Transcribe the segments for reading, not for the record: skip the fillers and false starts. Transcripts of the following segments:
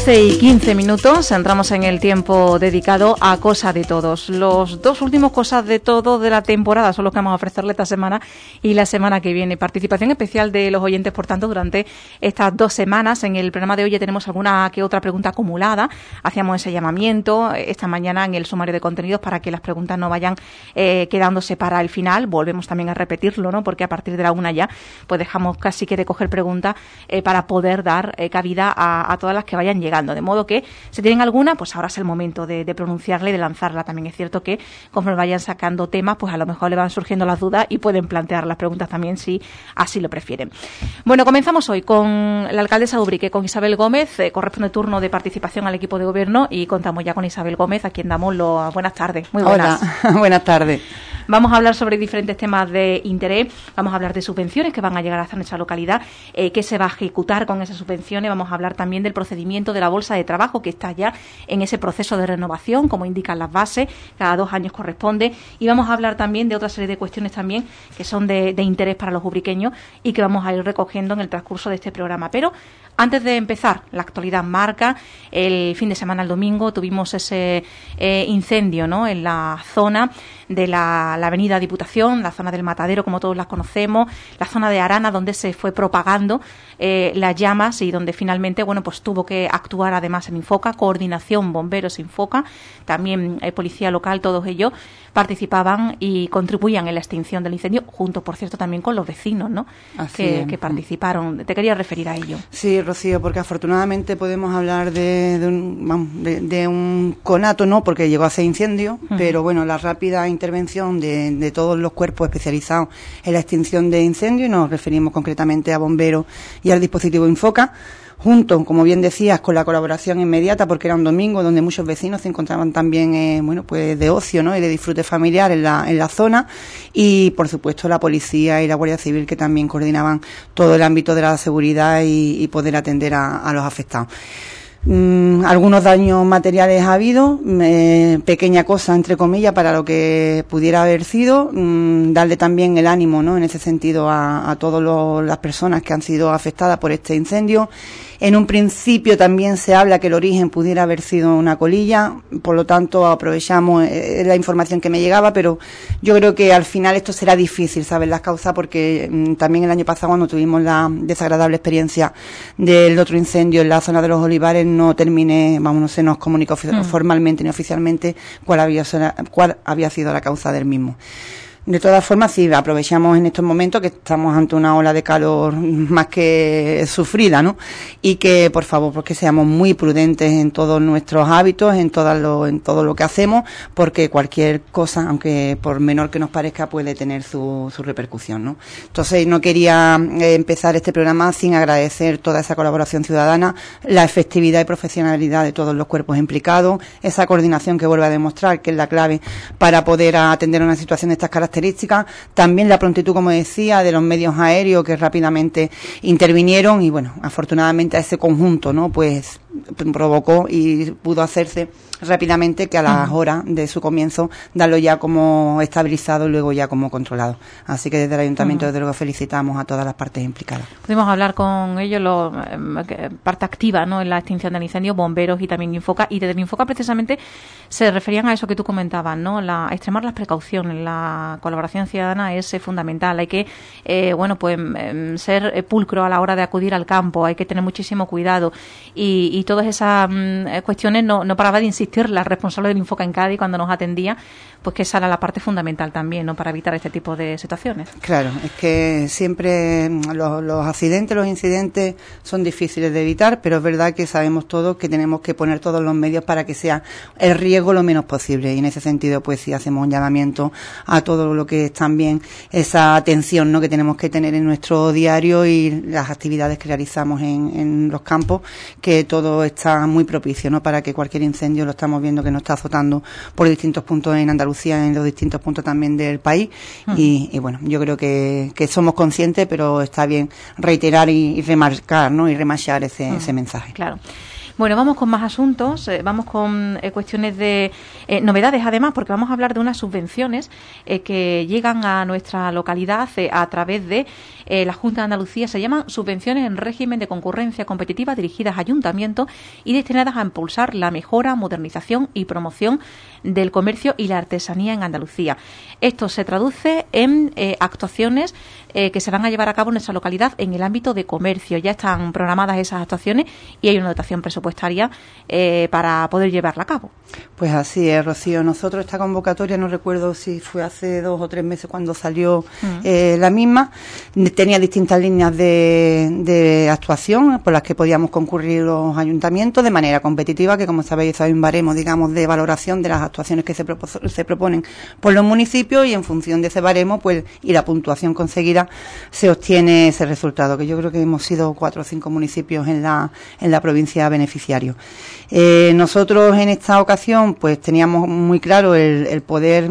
12:15, entramos en el tiempo dedicado a Cosa de Todos. Los dos últimos Cosas de Todos de la temporada son los que vamos a ofrecerle esta semana y la semana que viene. Participación especial de los oyentes, por tanto, durante estas 2 semanas. En el programa de hoy ya tenemos alguna que otra pregunta acumulada. Hacíamos ese llamamiento esta mañana en el sumario de contenidos para que las preguntas no vayan quedándose para el final. Volvemos también a repetirlo, ¿no? Porque a partir de la 1 ya pues dejamos casi que de coger preguntas para poder dar cabida a todas las que vayan llegando, de modo que si tienen alguna, pues ahora es el momento de pronunciarla y de lanzarla. También es cierto que conforme vayan sacando temas, pues a lo mejor le van surgiendo las dudas y pueden plantear las preguntas también si así lo prefieren. Bueno, comenzamos hoy con la alcaldesa de Ubrique, con Isabel Gómez. Corresponde turno de participación al equipo de gobierno y contamos ya con Isabel Gómez, a quien damos las buenas tardes. Muy buenas. Hola, buenas tardes. Vamos a hablar sobre diferentes temas de interés. Vamos a hablar de subvenciones que van a llegar hasta nuestra localidad, qué se va a ejecutar con esas subvenciones. Vamos a hablar también del procedimiento de la bolsa de trabajo, que está ya en ese proceso de renovación, como indican las bases, cada 2 años corresponde. Y vamos a hablar también de otra serie de cuestiones también que son de interés para los ubriqueños y que vamos a ir recogiendo en el transcurso de este programa. Pero antes de empezar, la actualidad marca. El fin de semana, el domingo, tuvimos ese incendio, ¿no?, en la zona de la avenida Diputación, la zona del Matadero, como todos las conocemos, la zona de Arana, donde se fue propagando las llamas y donde finalmente, bueno, pues tuvo que actuar además en Infoca, Coordinación Bomberos Infoca, también Policía Local, todos ellos participaban y contribuían en la extinción del incendio, junto, por cierto, también con los vecinos, ¿no?, que participaron. Te quería referir a ello. Sí, Rocío, porque afortunadamente podemos hablar de un conato, no, porque llegó a ser incendio, pero bueno, la rápida intervención de todos los cuerpos especializados en la extinción de incendios, y nos referimos concretamente a bomberos y al dispositivo Infoca, junto, como bien decías, con la colaboración inmediata, porque era un domingo donde muchos vecinos se encontraban también, bueno, pues de ocio, ¿no?, y de disfrute familiar en la zona, y por supuesto la policía y la Guardia Civil, que también coordinaban todo el ámbito de la seguridad y poder atender a los afectados. Algunos daños materiales ha habido, pequeña cosa entre comillas para lo que pudiera haber sido, darle también el ánimo, ¿no?, en ese sentido a todas las personas que han sido afectadas por este incendio. En un principio también se habla que el origen pudiera haber sido una colilla, por lo tanto aprovechamos la información que me llegaba, pero yo creo que al final esto será difícil saber las causas, porque también el año pasado, cuando tuvimos la desagradable experiencia del otro incendio en la zona de los Olivares, no se nos comunicó formalmente ni oficialmente cuál había sido la causa del mismo. De todas formas, sí, aprovechamos en estos momentos que estamos ante una ola de calor más que sufrida, ¿no?, y que, por favor, porque seamos muy prudentes en todos nuestros hábitos, en todo lo que hacemos, porque cualquier cosa, aunque por menor que nos parezca, puede tener su repercusión, ¿no? Entonces, no quería empezar este programa sin agradecer toda esa colaboración ciudadana, la efectividad y profesionalidad de todos los cuerpos implicados, esa coordinación que vuelve a demostrar que es la clave para poder atender una situación de estas características. También la prontitud, como decía, de los medios aéreos que rápidamente intervinieron y, bueno, afortunadamente a ese conjunto, ¿no?, pues provocó y pudo hacerse rápidamente que a las horas de su comienzo darlo ya como estabilizado y luego ya como controlado. Así que desde el Ayuntamiento desde luego felicitamos a todas las partes implicadas. Pudimos hablar con ellos, parte activa, ¿no?, en la extinción del incendio, bomberos y también Infoca, y desde Infoca precisamente se referían a eso que tú comentabas, ¿no?, extremar las precauciones. La colaboración ciudadana es fundamental. Hay que ser pulcro a la hora de acudir al campo, hay que tener muchísimo cuidado y todas esas cuestiones no paraba de insistir la responsable del Infoca en Cádiz cuando nos atendía, pues que esa era la parte fundamental también, ¿no?, para evitar este tipo de situaciones. Claro, es que siempre los accidentes, los incidentes son difíciles de evitar, pero es verdad que sabemos todos que tenemos que poner todos los medios para que sea el riesgo lo menos posible, y en ese sentido pues sí hacemos un llamamiento a todo lo que es también esa atención, ¿no?, que tenemos que tener en nuestro diario y las actividades que realizamos en los campos, que todo está muy propicio, ¿no?, para que cualquier incendio, lo estamos viendo que nos está azotando por distintos puntos en Andalucía, en los distintos puntos también del país, y bueno, yo creo que somos conscientes, pero está bien reiterar y remarcar, ¿no?, y remachar ese mensaje. Claro. Bueno, vamos con más asuntos, vamos con cuestiones de novedades, además, porque vamos a hablar de unas subvenciones que llegan a nuestra localidad a través de la Junta de Andalucía. Se llaman subvenciones en régimen de concurrencia competitiva dirigidas a ayuntamientos y destinadas a impulsar la mejora, modernización y promoción del comercio y la artesanía en Andalucía. Esto se traduce en actuaciones que se van a llevar a cabo en nuestra localidad en el ámbito de comercio. Ya están programadas esas actuaciones y hay una dotación presupuestaria para poder llevarla a cabo. Pues así es, Rocío. Nosotros esta convocatoria, no recuerdo si fue hace 2 o 3 meses cuando salió la misma, tenía distintas líneas de actuación por las que podíamos concurrir los ayuntamientos de manera competitiva, que como sabéis hay un baremo, digamos, de valoración de las actuaciones que se proponen por los municipios, y en función de ese baremo pues y la puntuación conseguida se obtiene ese resultado, que yo creo que hemos sido 4 o 5 municipios en la provincia beneficiarios. Nosotros en esta ocasión pues teníamos muy claro el poder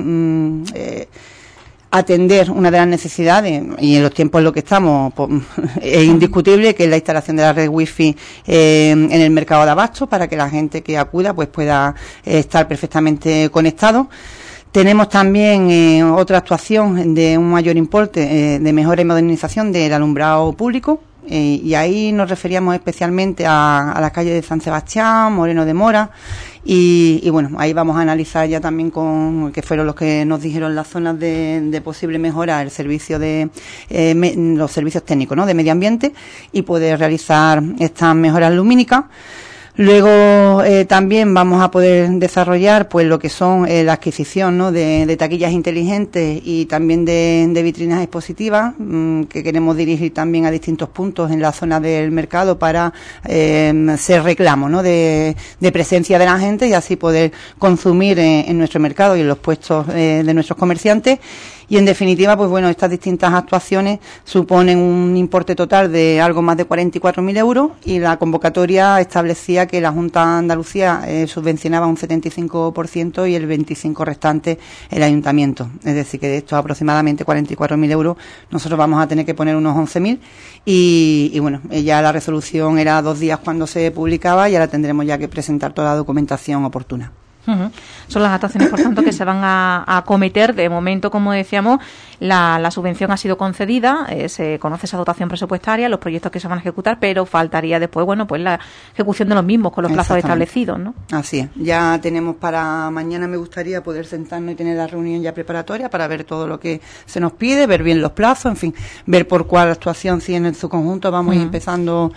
atender una de las necesidades, y en los tiempos en los que estamos pues, es indiscutible, que es la instalación de la red wifi en el mercado de abasto, para que la gente que acuda pues pueda estar perfectamente conectado. Tenemos también otra actuación de un mayor importe de mejora y modernización del alumbrado público, y ahí nos referíamos especialmente a las calles de San Sebastián, Moreno de Mora, y bueno, ahí vamos a analizar ya también que fueron los que nos dijeron las zonas de posible mejora, el servicio los servicios técnicos, ¿no?, de medio ambiente, y poder realizar estas mejoras lumínicas. Luego también vamos a poder desarrollar pues lo que son la adquisición, ¿no?, de taquillas inteligentes y también de vitrinas expositivas que queremos dirigir también a distintos puntos en la zona del mercado para ser reclamo, ¿no?, de presencia de la gente, y así poder consumir en nuestro mercado y en los puestos de nuestros comerciantes. Y en definitiva, pues bueno, estas distintas actuaciones suponen un importe total de algo más de 44.000 euros, y la convocatoria establecía que la Junta de Andalucía subvencionaba un 75% y el 25% restante el ayuntamiento. Es decir, que de estos aproximadamente 44.000 euros nosotros vamos a tener que poner unos 11.000, y bueno, ya la resolución era 2 días cuando se publicaba, y ahora tendremos ya que presentar toda la documentación oportuna. Son las actuaciones, por tanto, que se van a acometer. De momento, como decíamos, la subvención ha sido concedida, se conoce esa dotación presupuestaria, los proyectos que se van a ejecutar, pero faltaría después, bueno, pues la ejecución de los mismos con los plazos establecidos, ¿no? Así es. Ya tenemos para mañana, me gustaría poder sentarnos y tener la reunión ya preparatoria para ver todo lo que se nos pide, ver bien los plazos, en fin, ver por cuál actuación, si en su conjunto vamos empezando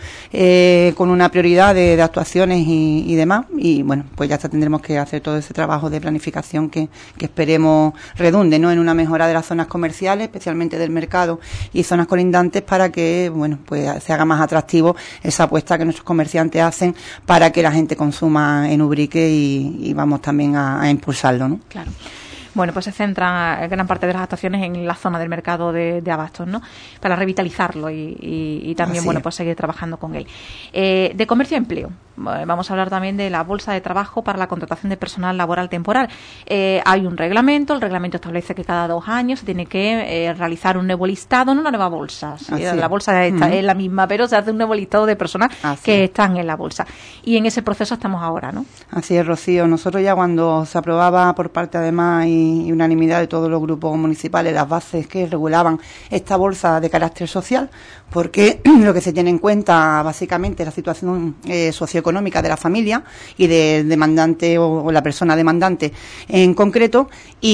con una prioridad de actuaciones y demás, y bueno, pues ya tendremos que hacer todo ese trabajo de planificación que esperemos redunde, ¿no?, en una mejora de las zonas comerciales, especialmente del mercado y zonas colindantes, para que bueno, pues se haga más atractivo esa apuesta que nuestros comerciantes hacen para que la gente consuma en Ubrique, y vamos también a impulsarlo, ¿no? Claro. Bueno, pues se centra gran parte de las actuaciones en la zona del mercado de abastos, ¿no?, para revitalizarlo y también, bueno, pues seguir trabajando con él. De comercio y empleo, vamos a hablar también de la bolsa de trabajo para la contratación de personal laboral temporal. Hay un reglamento, el reglamento establece que cada 2 años se tiene que realizar un nuevo listado, no una nueva bolsa. La bolsa es la misma, pero se hace un nuevo listado de personas que están en la bolsa. Y en ese proceso estamos ahora, ¿no? Así es, Rocío. Nosotros ya cuando se aprobaba por parte, además, y unanimidad de todos los grupos municipales, las bases que regulaban esta bolsa de carácter social, porque lo que se tiene en cuenta básicamente es la situación socioeconómica de la familia y del demandante o la persona demandante en concreto,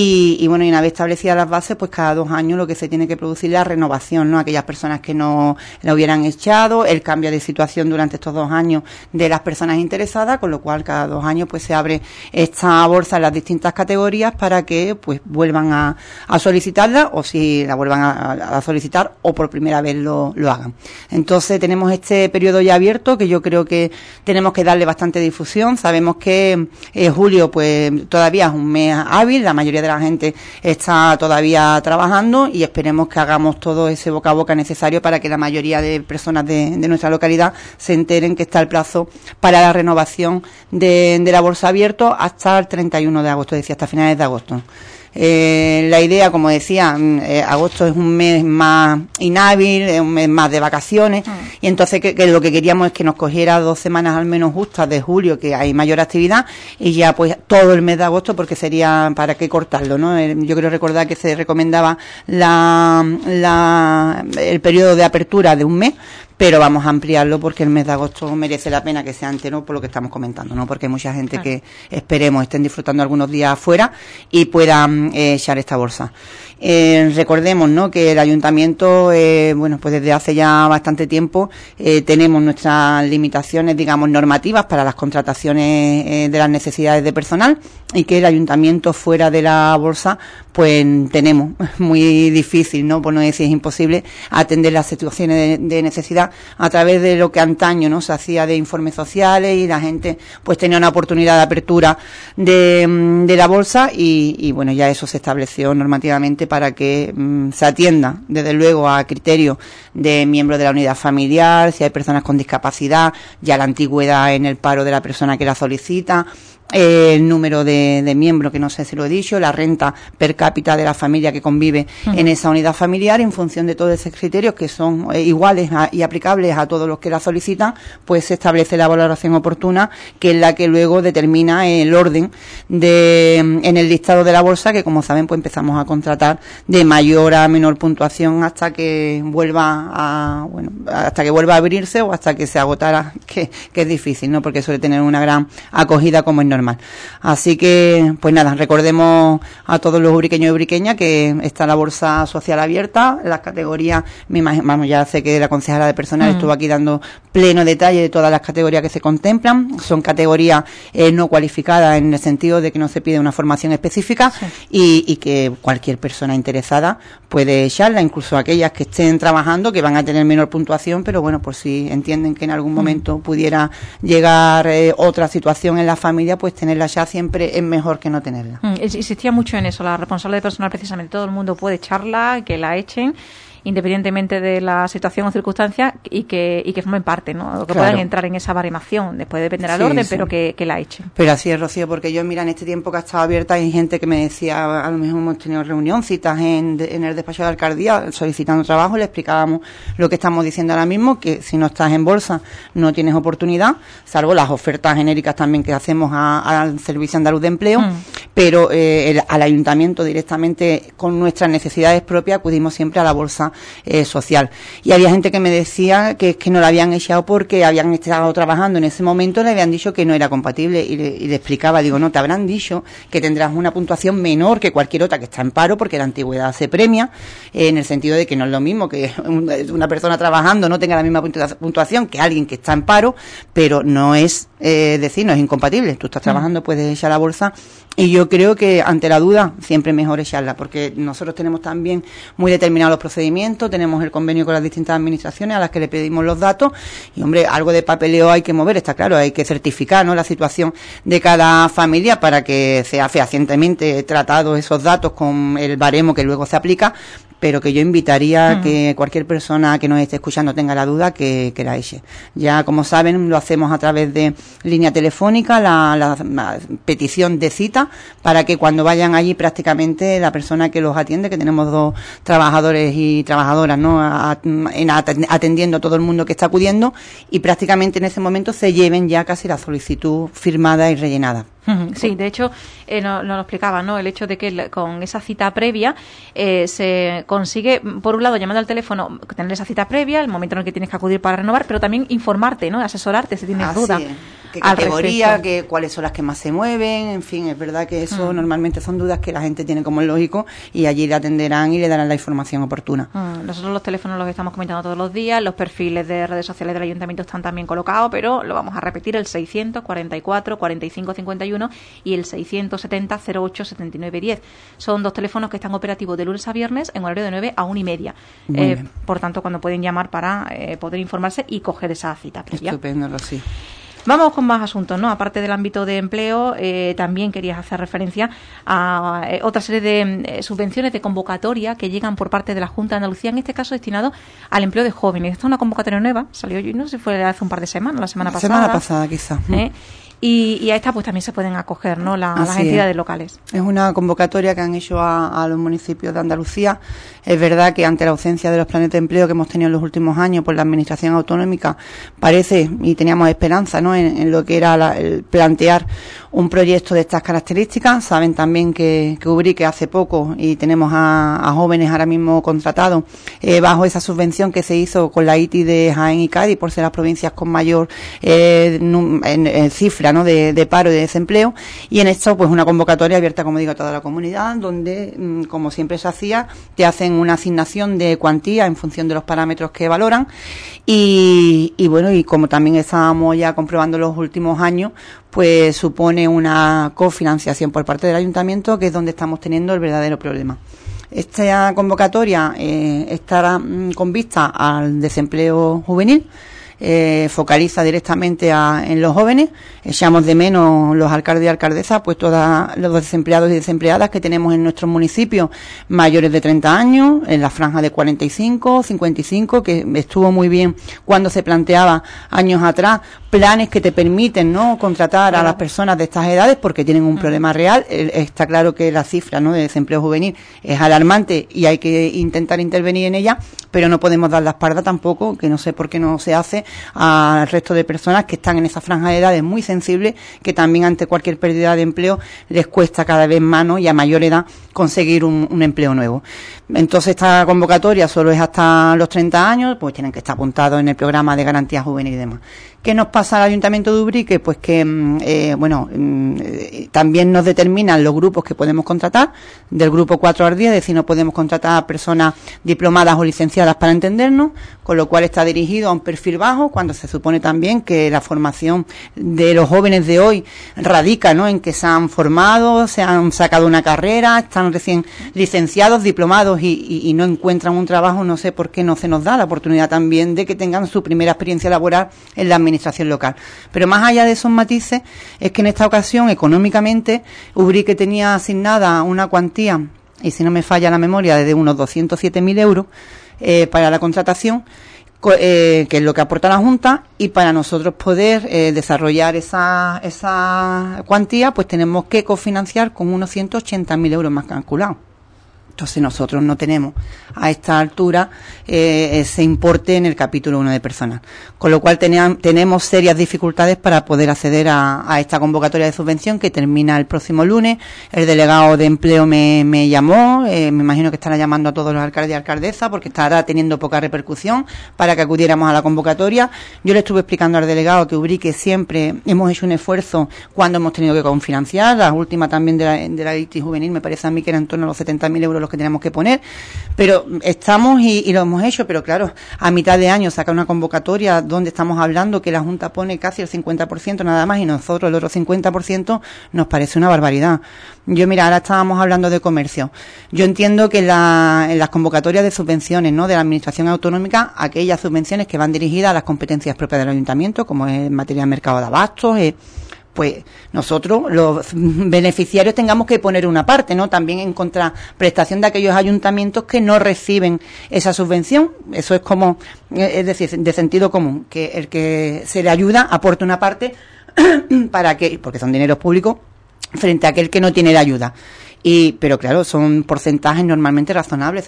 y bueno, y una vez establecidas las bases, pues cada 2 años lo que se tiene que producir es la renovación, ¿no?, aquellas personas que no la hubieran echado, el cambio de situación durante estos 2 años de las personas interesadas, con lo cual cada 2 años pues se abre esta bolsa en las distintas categorías para que pues vuelvan a solicitarla, o si la vuelvan a solicitar o por primera vez lo hagan. Entonces tenemos este periodo ya abierto, que yo creo que tenemos que darle bastante difusión. Sabemos que julio pues todavía es un mes hábil, la mayoría de la gente está todavía trabajando, y esperemos que hagamos todo ese boca a boca necesario para que la mayoría de personas de nuestra localidad se enteren que está el plazo para la renovación de la bolsa abierto hasta el 31 de agosto, es decir, hasta finales de agosto. La idea, como decía, agosto es un mes más inhábil, es un mes más de vacaciones, y entonces que lo que queríamos es que nos cogiera 2 semanas al menos justas de julio, que hay mayor actividad, y ya pues todo el mes de agosto, porque sería para qué cortarlo, ¿no? Yo creo recordar que se recomendaba el periodo de apertura de un mes, pero vamos a ampliarlo porque el mes de agosto merece la pena que sea entero por lo que estamos comentando, ¿no? Porque hay mucha gente que esperemos estén disfrutando algunos días afuera y puedan echar esta bolsa. Recordemos, ¿no?, que el ayuntamiento, bueno, pues desde hace ya bastante tiempo tenemos nuestras limitaciones, digamos, normativas para las contrataciones de las necesidades de personal, y que el ayuntamiento fuera de la bolsa pues tenemos muy difícil, ¿no?, por no decir es imposible, atender las situaciones de necesidad a través de lo que antaño, ¿no?, se hacía de informes sociales, y la gente pues tenía una oportunidad de apertura de la bolsa, y bueno, ya eso se estableció normativamente para que se atienda desde luego a criterios de miembros de la unidad familiar, si hay personas con discapacidad, ya la antigüedad en el paro de la persona que la solicita, el número de miembros, que no sé si lo he dicho, la renta per cápita de la familia que convive en esa unidad familiar, en función de todos esos criterios que son iguales y aplicables a todos los que la solicitan, pues se establece la valoración oportuna, que es la que luego determina el orden en el listado de la bolsa, que como saben pues empezamos a contratar de mayor a menor puntuación hasta que vuelva a abrirse, o hasta que se agotara, que es difícil, ¿no?, porque suele tener una gran acogida como es normal. Así que, pues nada, recordemos a todos los ubriqueños y ubriqueñas que está la bolsa social abierta, las categorías, ya sé que la concejala de personal estuvo aquí dando pleno detalle de todas las categorías que se contemplan. Son categorías no cualificadas, en el sentido de que no se pide una formación específica, y que cualquier persona interesada puede echarla, incluso aquellas que estén trabajando, que van a tener menor puntuación, pero bueno, por si entienden que en algún momento pudiera llegar otra situación en la familia, pues tenerla ya siempre es mejor que no tenerla. Insistía mucho en eso, la responsable de personal, precisamente, todo el mundo puede echarla, que la echen, independientemente de la situación o circunstancia, y que formen parte, ¿no?, que puedan entrar en esa baremación. Después dependerá del orden, pero que la echen. Pero así es, Rocío, porque yo, mira, en este tiempo que ha estado abierta hay gente que me decía, a lo mejor hemos tenido reunión, citas en el despacho de alcaldía solicitando trabajo, le explicábamos lo que estamos diciendo ahora mismo, que si no estás en bolsa no tienes oportunidad, salvo las ofertas genéricas también que hacemos al Servicio Andaluz de Empleo, pero al ayuntamiento directamente, con nuestras necesidades propias, acudimos siempre a la bolsa social. Y había gente que me decía que no la habían echado porque habían estado trabajando en ese momento, le habían dicho que no era compatible, y le explicaba, digo, no, te habrán dicho que tendrás una puntuación menor que cualquier otra que está en paro, porque la antigüedad se premia, en el sentido de que no es lo mismo que una persona trabajando no tenga la misma puntuación que alguien que está en paro, pero no es decir, no es incompatible. Tú estás trabajando, puedes echar la bolsa, y yo creo que ante la duda siempre es mejor echarla, porque nosotros tenemos también muy determinados los procedimientos, tenemos el convenio con las distintas administraciones a las que le pedimos los datos, y hombre, algo de papeleo hay que mover, está claro, hay que certificar, ¿no?, la situación de cada familia para que sea fehacientemente tratado esos datos con el baremo que luego se aplica, pero que yo invitaría a que cualquier persona que nos esté escuchando tenga la duda que la eche. Ya, como saben, lo hacemos a través de línea telefónica, la petición de cita, para que cuando vayan allí, prácticamente la persona que los atiende, que tenemos 2 trabajadores y trabajadoras, ¿no?, atendiendo a todo el mundo que está acudiendo, y prácticamente en ese momento se lleven ya casi la solicitud firmada y rellenada. Sí, de hecho, nos lo explicaba, ¿no?, el hecho de que con esa cita previa se consigue, por un lado, llamando al teléfono, tener esa cita previa, el momento en el que tienes que acudir para renovar, pero también informarte, ¿no?, asesorarte si tienes dudas. ¿Qué categoría? ¿Cuáles son las que más se mueven? En fin, es verdad que eso normalmente son dudas que la gente tiene, como es lógico, y allí le atenderán y le darán la información oportuna. Nosotros los teléfonos los estamos comentando todos los días, los perfiles de redes sociales del ayuntamiento están también colocados, pero lo vamos a repetir: el 644 45 51 y el 670 08 79 10. Son 2 teléfonos que están operativos de lunes a viernes en horario de 9 a 1:30. Por tanto, cuando pueden llamar para poder informarse y coger esa cita previa. Estupendo, sí. Vamos con más asuntos, ¿no? Aparte del ámbito de empleo, también querías hacer referencia a otra serie de subvenciones de convocatoria que llegan por parte de la Junta de Andalucía, en este caso destinado al empleo de jóvenes. Esta es una convocatoria nueva, salió, no sé si fue hace un par de semanas, la semana pasada. La semana pasada, quizás. y a esta pues también se pueden acoger, ¿no?, las entidades locales. Es una convocatoria que han hecho a los municipios de Andalucía. Es verdad que ante la ausencia de los planes de empleo que hemos tenido en los últimos años por la administración autonómica, parece, y teníamos esperanza, ¿no?, en lo que era el plantear un proyecto de estas características. Saben también que Ubrique hace poco, y tenemos a jóvenes ahora mismo contratados bajo esa subvención que se hizo con la ITI de Jaén y Cádiz, por ser las provincias con mayor en cifra, ¿no?, de paro y de desempleo. Y en esto, pues una convocatoria abierta, como digo, a toda la comunidad, donde, como siempre se hacía, te hacen una asignación de cuantía en función de los parámetros que valoran. Y bueno, y como también estábamos ya comprobando los últimos años, pues supone una cofinanciación por parte del ayuntamiento, que es donde estamos teniendo el verdadero problema. Esta convocatoria estará con vista al desempleo juvenil. Focaliza directamente en los jóvenes. Echamos de menos los alcaldes y alcaldesas, pues todos los desempleados y desempleadas que tenemos en nuestros municipios mayores de 30 años, en la franja de 45, 55, que estuvo muy bien cuando se planteaba años atrás planes que te permiten, ¿no?, contratar a las personas de estas edades porque tienen un problema real. Está claro que la cifra, ¿no?, de desempleo juvenil es alarmante y hay que intentar intervenir en ella, pero no podemos dar la espalda tampoco, que no sé por qué no se hace, al resto de personas que están en esa franja de edades muy sensible, que también ante cualquier pérdida de empleo les cuesta cada vez más, ¿no?, y a mayor edad conseguir un empleo nuevo. Entonces esta convocatoria solo es hasta los 30 años, pues tienen que estar apuntados en el programa de garantía juvenil y demás. ¿Qué nos pasa al Ayuntamiento de Ubrique? Pues que, también nos determinan los grupos que podemos contratar, del grupo 4 al 10, es decir, no podemos contratar a personas diplomadas o licenciadas para entendernos, con lo cual está dirigido a un perfil bajo, cuando se supone también que la formación de los jóvenes de hoy radica, ¿no?, en que se han formado, se han sacado una carrera, están recién licenciados, diplomados y no encuentran un trabajo. No sé por qué no se nos da la oportunidad también de que tengan su primera experiencia laboral en la administración local. Pero más allá de esos matices, es que en esta ocasión, económicamente, Ubrique tenía asignada una cuantía, y si no me falla la memoria, de unos 207.000 euros para la contratación, que es lo que aporta la Junta, y para nosotros poder desarrollar esa cuantía, pues tenemos que cofinanciar con unos 180.000 euros más calculados. Entonces nosotros no tenemos a esta altura ese importe en el capítulo 1 de personal, con lo cual tenemos serias dificultades para poder acceder a esta convocatoria de subvención, que termina el próximo lunes. El delegado de empleo me llamó, me imagino que estará llamando a todos los alcaldes y alcaldesas porque estará teniendo poca repercusión, para que acudiéramos a la convocatoria. Yo le estuve explicando al delegado que Ubrique siempre hemos hecho un esfuerzo cuando hemos tenido que confinanciar. La última también de la ITI juvenil, me parece a mí que era en torno a los 70.000 euros los que tenemos que poner, pero estamos y lo hemos hecho. Pero claro, a mitad de año sacar una convocatoria donde estamos hablando que la Junta pone casi el 50% nada más y nosotros el otro 50%, nos parece una barbaridad. Yo, mira, ahora estábamos hablando de comercio. Yo entiendo que en las convocatorias de subvenciones, ¿no?, de la administración autonómica, aquellas subvenciones que van dirigidas a las competencias propias del ayuntamiento, como es en materia de mercado de abastos, pues nosotros, los beneficiarios, tengamos que poner una parte, ¿no?, también en contraprestación de aquellos ayuntamientos que no reciben esa subvención. Eso es como, es decir, de sentido común, que el que se le ayuda aporte una parte para que, porque son dineros públicos, frente a aquel que no tiene la ayuda. Pero claro, son porcentajes normalmente razonables,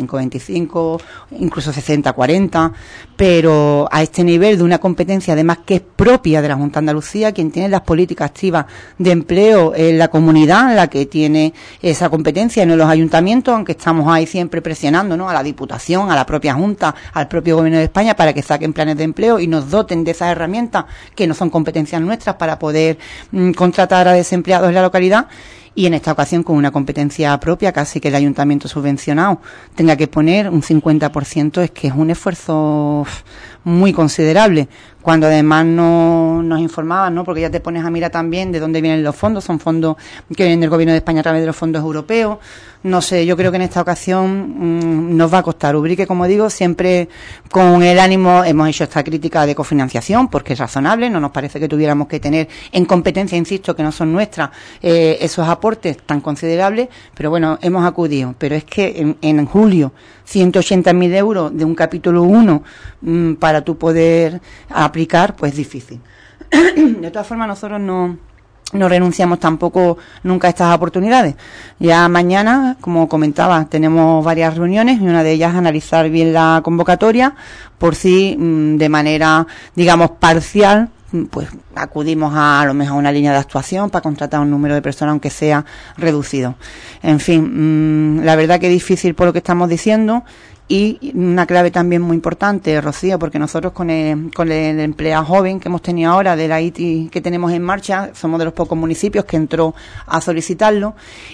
75-25, incluso 60-40, pero a este nivel de una competencia además que es propia de la Junta de Andalucía, quien tiene las políticas activas de empleo en la comunidad, la que tiene esa competencia, y no los ayuntamientos, aunque estamos ahí siempre presionando, ¿no?, a la Diputación, a la propia Junta, al propio Gobierno de España, para que saquen planes de empleo y nos doten de esas herramientas que no son competencias nuestras para poder contratar a desempleados en la localidad. Y en esta ocasión, con una competencia propia, casi que el ayuntamiento subvencionado tenga que poner un 50%, es que es un esfuerzo muy considerable. Cuando además no nos informaban, ¿no?, porque ya te pones a mirar también de dónde vienen los fondos. Son fondos que vienen del Gobierno de España a través de los fondos europeos. No sé, yo creo que en esta ocasión nos va a costar. Ubrique, como digo, siempre con el ánimo hemos hecho esta crítica de cofinanciación, porque es razonable. No nos parece que tuviéramos que tener en competencia, insisto, que no son nuestras, esos aportes tan considerables, pero bueno, hemos acudido. Pero es que en julio, 180.000 euros de un capítulo 1 para tú poder aplicar, pues difícil. De todas formas, nosotros no renunciamos tampoco nunca a estas oportunidades. Ya mañana, como comentaba, tenemos varias reuniones y una de ellas es analizar bien la convocatoria por si de manera, digamos, parcial, pues acudimos a lo mejor a una línea de actuación para contratar un número de personas aunque sea reducido. En fin, la verdad que es difícil por lo que estamos diciendo. Y una clave también muy importante, Rocío, porque nosotros con el empleado joven que hemos tenido ahora de la ITI que tenemos en marcha, somos de los pocos municipios que entró a solicitarlo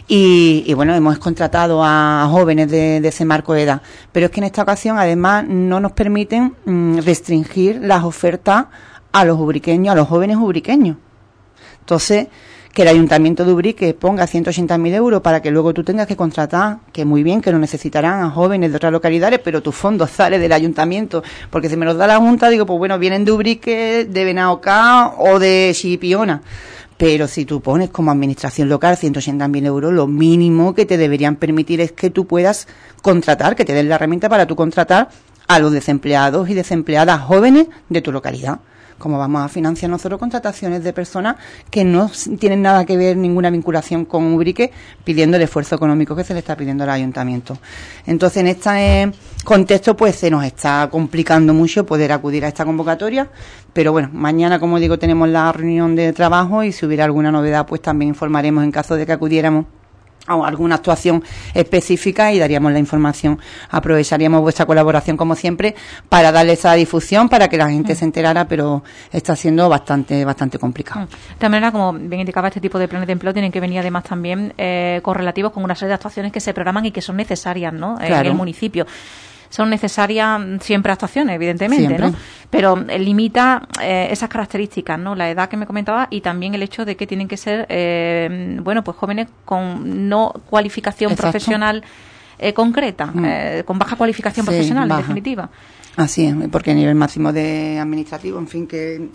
y bueno, hemos contratado a jóvenes de ese marco de edad. Pero es que en esta ocasión además no nos permiten restringir las ofertas a los ubriqueños, a los jóvenes ubriqueños. Entonces, que el Ayuntamiento de Ubrique ponga 180.000 euros para que luego tú tengas que contratar, que muy bien, que lo necesitarán a jóvenes de otras localidades, pero tus fondos salen del Ayuntamiento, porque si me los da la Junta, digo, pues bueno, vienen de Ubrique, de Benaocá o de Chipiona. Pero si tú pones como administración local 180.000 euros, lo mínimo que te deberían permitir es que tú puedas contratar, que te den la herramienta para tú contratar a los desempleados y desempleadas jóvenes de tu localidad. Como vamos a financiar nosotros contrataciones de personas que no tienen nada que ver, ninguna vinculación con Ubrique, pidiendo el esfuerzo económico que se le está pidiendo al Ayuntamiento. Entonces, en este contexto, pues se nos está complicando mucho poder acudir a esta convocatoria, pero bueno, mañana, como digo, tenemos la reunión de trabajo y si hubiera alguna novedad, pues también informaremos en caso de que acudiéramos a alguna actuación específica y daríamos la información. Aprovecharíamos vuestra colaboración como siempre para darle esa difusión para que la gente se enterara, pero está siendo bastante complicado. De manera, como bien indicaba, este tipo de planes de empleo tienen que venir además también correlativos con una serie de actuaciones que se programan y que son necesarias, ¿no? Claro. En el municipio. Son necesarias siempre actuaciones, evidentemente, siempre, ¿no? Pero limita esas características, ¿no? La edad que me comentaba y también el hecho de que tienen que ser, pues jóvenes con no cualificación Exacto. profesional concreta, con baja cualificación profesional, baja. En definitiva. Así es, porque a nivel máximo de administrativo, en fin, que...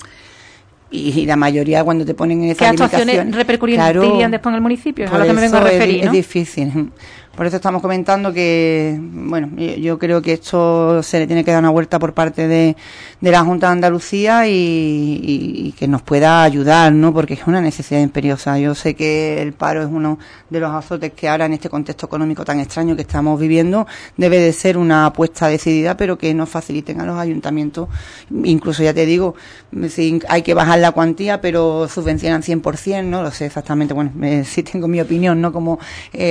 Y la mayoría cuando te ponen en esas limitaciones... ¿Qué actuaciones repercutirían después en el municipio? Es a lo que me vengo a referir, ¿no? Es difícil. Por eso estamos comentando que, bueno, yo creo que esto se le tiene que dar una vuelta por parte de la Junta de Andalucía y que nos pueda ayudar, ¿no? Porque es una necesidad imperiosa. Yo sé que el paro es uno de los azotes que ahora en este contexto económico tan extraño que estamos viviendo debe de ser una apuesta decidida, pero que nos faciliten a los ayuntamientos. Incluso, ya te digo, si hay que bajar la cuantía, pero subvencionan 100%, no lo sé exactamente. Bueno, sí tengo mi opinión, ¿no? Como,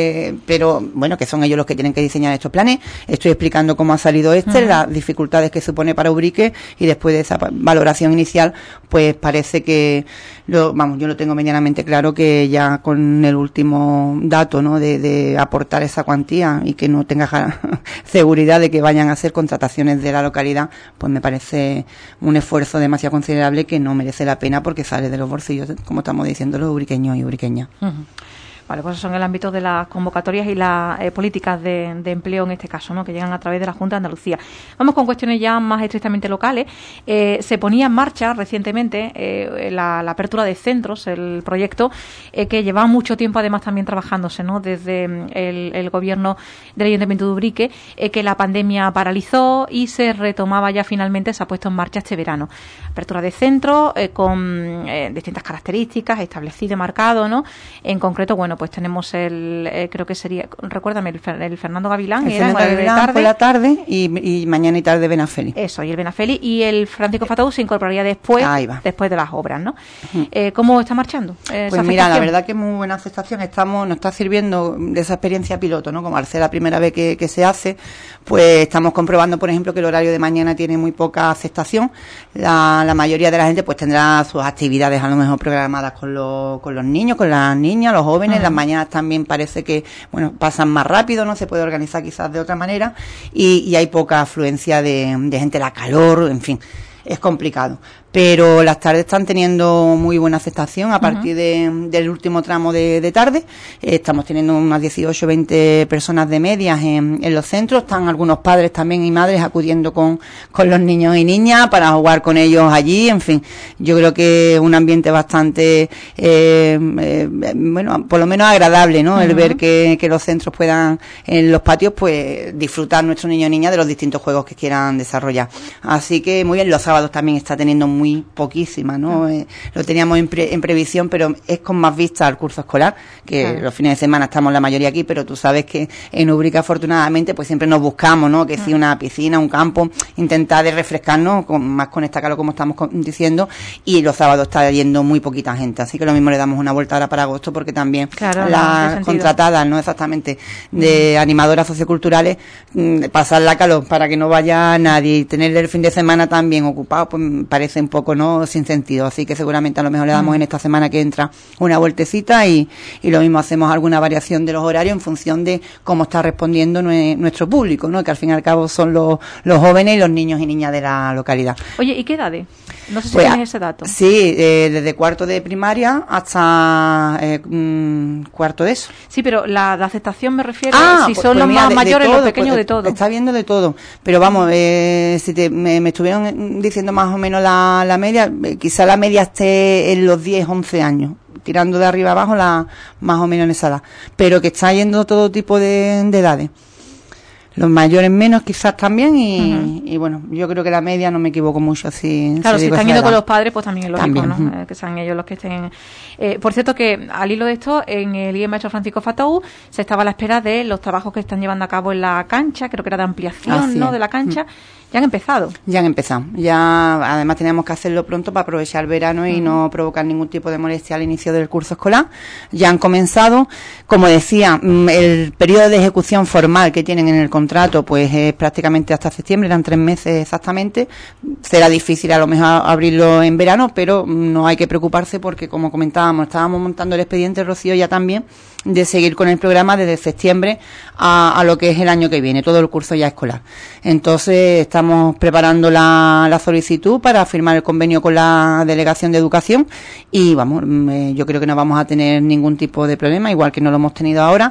pero bueno, que son ellos los que tienen que diseñar estos planes. Estoy explicando cómo ha salido las dificultades que supone para Ubrique y después de esa valoración inicial, pues parece que, yo lo tengo medianamente claro que ya con el último dato, ¿no? De aportar esa cuantía y que no tenga seguridad de que vayan a hacer contrataciones de la localidad, pues me parece un esfuerzo demasiado considerable que no merece la pena porque sale de los bolsillos, como estamos diciendo, los ubriqueños y ubriqueñas. Vale, pues eso son el ámbito de las convocatorias y las políticas de empleo en este caso, ¿no? Que llegan a través de la Junta de Andalucía. Vamos con cuestiones ya más estrictamente locales. Se ponía en marcha recientemente la apertura de centros, el proyecto que llevaba mucho tiempo además también trabajándose, ¿no? Desde el gobierno del Ayuntamiento de Ubrique, que la pandemia paralizó y se retomaba ya finalmente, se ha puesto en marcha este verano. Apertura de centros con distintas características, establecido, marcado, ¿no? En concreto, bueno, pues tenemos creo que sería, recuérdame, el Fernando Gavilán. El Fernando Gavilán por la tarde y mañana y tarde Benafeli. Eso, y el Benafeli. Y el Francisco Fatau se incorporaría después de las obras, ¿no? ¿Cómo está marchando? Pues mira, la verdad que es muy buena aceptación. Nos está sirviendo de esa experiencia piloto, ¿no? Como al ser la primera vez que se hace, pues estamos comprobando, por ejemplo, que el horario de mañana tiene muy poca aceptación. La mayoría de la gente pues tendrá sus actividades a lo mejor programadas con los niños, con las niñas, los jóvenes. Las mañanas también parece que, bueno, pasan más rápido, no se puede organizar quizás de otra manera y hay poca afluencia de gente, la calor, en fin, es complicado. Pero las tardes están teniendo muy buena aceptación a partir del último tramo de tarde. Estamos teniendo unas 18 o 20 personas de medias en los centros. Están algunos padres también y madres acudiendo con los niños y niñas para jugar con ellos allí. En fin, yo creo que es un ambiente bastante, bueno, por lo menos agradable, ¿no? El ver que los centros puedan, en los patios, pues disfrutar nuestros niños y niñas de los distintos juegos que quieran desarrollar. Así que muy bien, los sábados también está teniendo muy poquísima, ¿no? Lo teníamos en previsión, pero es con más vista al curso escolar, que los fines de semana estamos la mayoría aquí, pero tú sabes que en Ubrique afortunadamente pues siempre nos buscamos, ¿no? Que si una piscina, un campo, intentar de refrescarnos más con esta calor como estamos diciendo, y los sábados está yendo muy poquita gente, así que lo mismo le damos una vuelta ahora para agosto, porque también las contratadas, ¿no? Exactamente, de animadoras socioculturales, pasar la calor para que no vaya nadie y tener el fin de semana también ocupado, pues parece un poco, ¿no? Sin sentido, así que seguramente a lo mejor le damos en esta semana que entra una vueltecita y lo mismo hacemos alguna variación de los horarios en función de cómo está respondiendo nuestro público, ¿no? Que al fin y al cabo son los jóvenes y los niños y niñas de la localidad. Oye, ¿y qué edades? No sé si tienes ese dato. Sí, desde cuarto de primaria hasta cuarto de eso. Sí, pero la de aceptación me refiero, si son los más mayores, los pequeños, de todo. Está viendo de todo, pero vamos, si me estuvieron diciendo más o menos la media, quizá la media esté en los 10, 11 años, tirando de arriba abajo más o menos en esa edad, pero que está yendo todo tipo de edades. Los mayores menos quizás también y bueno, yo creo que la media no me equivoco mucho. Claro, si están yendo con los padres, pues también es lógico, ¿no? Que sean ellos los que estén. Por cierto, que al hilo de esto, en el IE Maestro Francisco Fatou se estaba a la espera de los trabajos que están llevando a cabo en la cancha, creo que era de ampliación, ¿no? De la cancha. ¿Ya han empezado? Ya han empezado. Ya, además teníamos que hacerlo pronto para aprovechar el verano y no provocar ningún tipo de molestia al inicio del curso escolar. Ya han comenzado. Como decía, el periodo de ejecución formal que tienen en el contrato, pues es prácticamente hasta septiembre, eran 3 meses exactamente. Será difícil a lo mejor abrirlo en verano, pero no hay que preocuparse porque, como comentábamos, estábamos montando el expediente, Rocío, ya también, de seguir con el programa desde septiembre a lo que es el año que viene, todo el curso ya escolar. Entonces, estamos preparando la solicitud para firmar el convenio con la Delegación de Educación y vamos, yo creo que no vamos a tener ningún tipo de problema, igual que no lo hemos tenido ahora,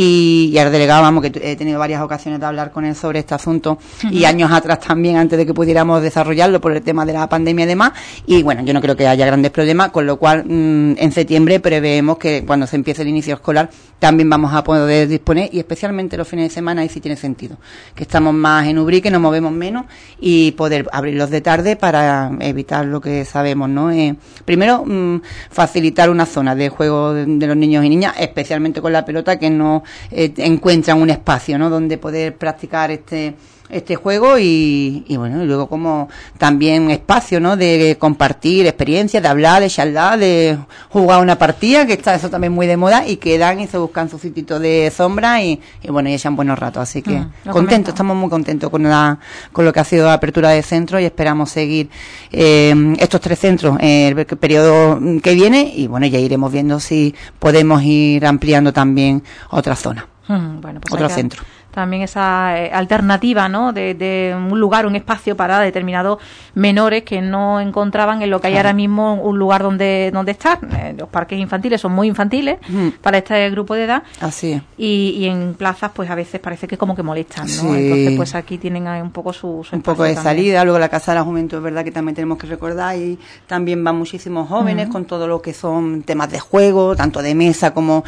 y al delegado, vamos, que he tenido varias ocasiones de hablar con él sobre este asunto y años atrás también, antes de que pudiéramos desarrollarlo por el tema de la pandemia y demás, y bueno, yo no creo que haya grandes problemas, con lo cual en septiembre preveemos que cuando se empiece el inicio escolar también vamos a poder disponer, y especialmente los fines de semana, ahí sí tiene sentido, que estamos más en Ubrique, nos movemos menos y poder abrirlos de tarde para evitar lo que sabemos, ¿no? Primero, facilitar una zona de juego de los niños y niñas, especialmente con la pelota, que no encuentran un espacio, ¿no? Donde poder practicar este juego y bueno, y luego como también espacio, ¿no? De compartir experiencias, de hablar, de charlar, de jugar una partida, que está eso también muy de moda, y quedan y se buscan su sitito de sombra y bueno, y echan buenos ratos, así que contentos, estamos muy contentos con lo que ha sido la apertura de centro y esperamos seguir estos 3 centros el periodo que viene y bueno, ya iremos viendo si podemos ir ampliando también otra zona, bueno, pues otro centro. También esa alternativa, ¿no? De un lugar, un espacio para determinados menores que no encontraban en lo que hay ahora mismo un lugar donde estar. Los parques infantiles son muy infantiles para este grupo de edad. Así es. Y en plazas, pues a veces parece que como que molestan, ¿no? Sí. Entonces, pues aquí tienen un poco su un poco de también. Salida. Luego la Casa de la Juventud, es verdad que también tenemos que recordar, y también van muchísimos jóvenes con todo lo que son temas de juego, tanto de mesa como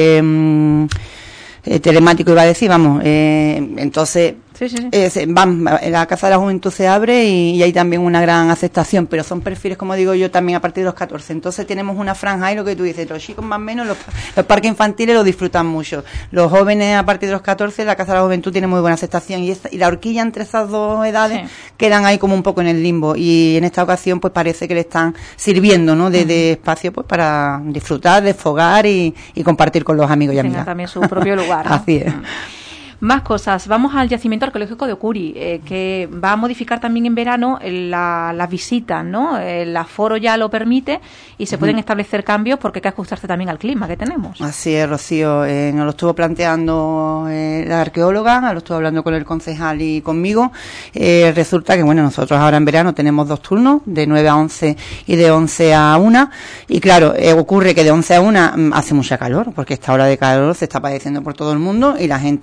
telemático, iba a decir, vamos, entonces la Casa de la Juventud se abre y hay también una gran aceptación, pero son perfiles, como digo yo, también a partir de los 14, entonces tenemos una franja y lo que tú dices, los chicos más o menos, los parques infantiles lo disfrutan mucho, los jóvenes a partir de los 14, la Casa de la Juventud tiene muy buena aceptación y la horquilla entre esas dos edades quedan ahí como un poco en el limbo, y en esta ocasión pues parece que le están sirviendo, ¿no? de espacio pues para disfrutar, desfogar y compartir con los amigos y amigas. También su propio lugar, ¿no? Así es. Más cosas. Vamos al yacimiento arqueológico de Ocuri, que va a modificar también en verano las visitas, ¿no? El aforo ya lo permite y se pueden establecer cambios porque hay que ajustarse también al clima que tenemos. Así es, Rocío. Nos lo estuvo planteando la arqueóloga, lo estuvo hablando con el concejal y conmigo. Resulta que, bueno, nosotros ahora en verano tenemos 2 turnos, de 9 a 11 y de 11 a 1. Y claro, ocurre que de 11 a 1 hace mucha calor, porque esta hora de calor se está padeciendo por todo el mundo y la gente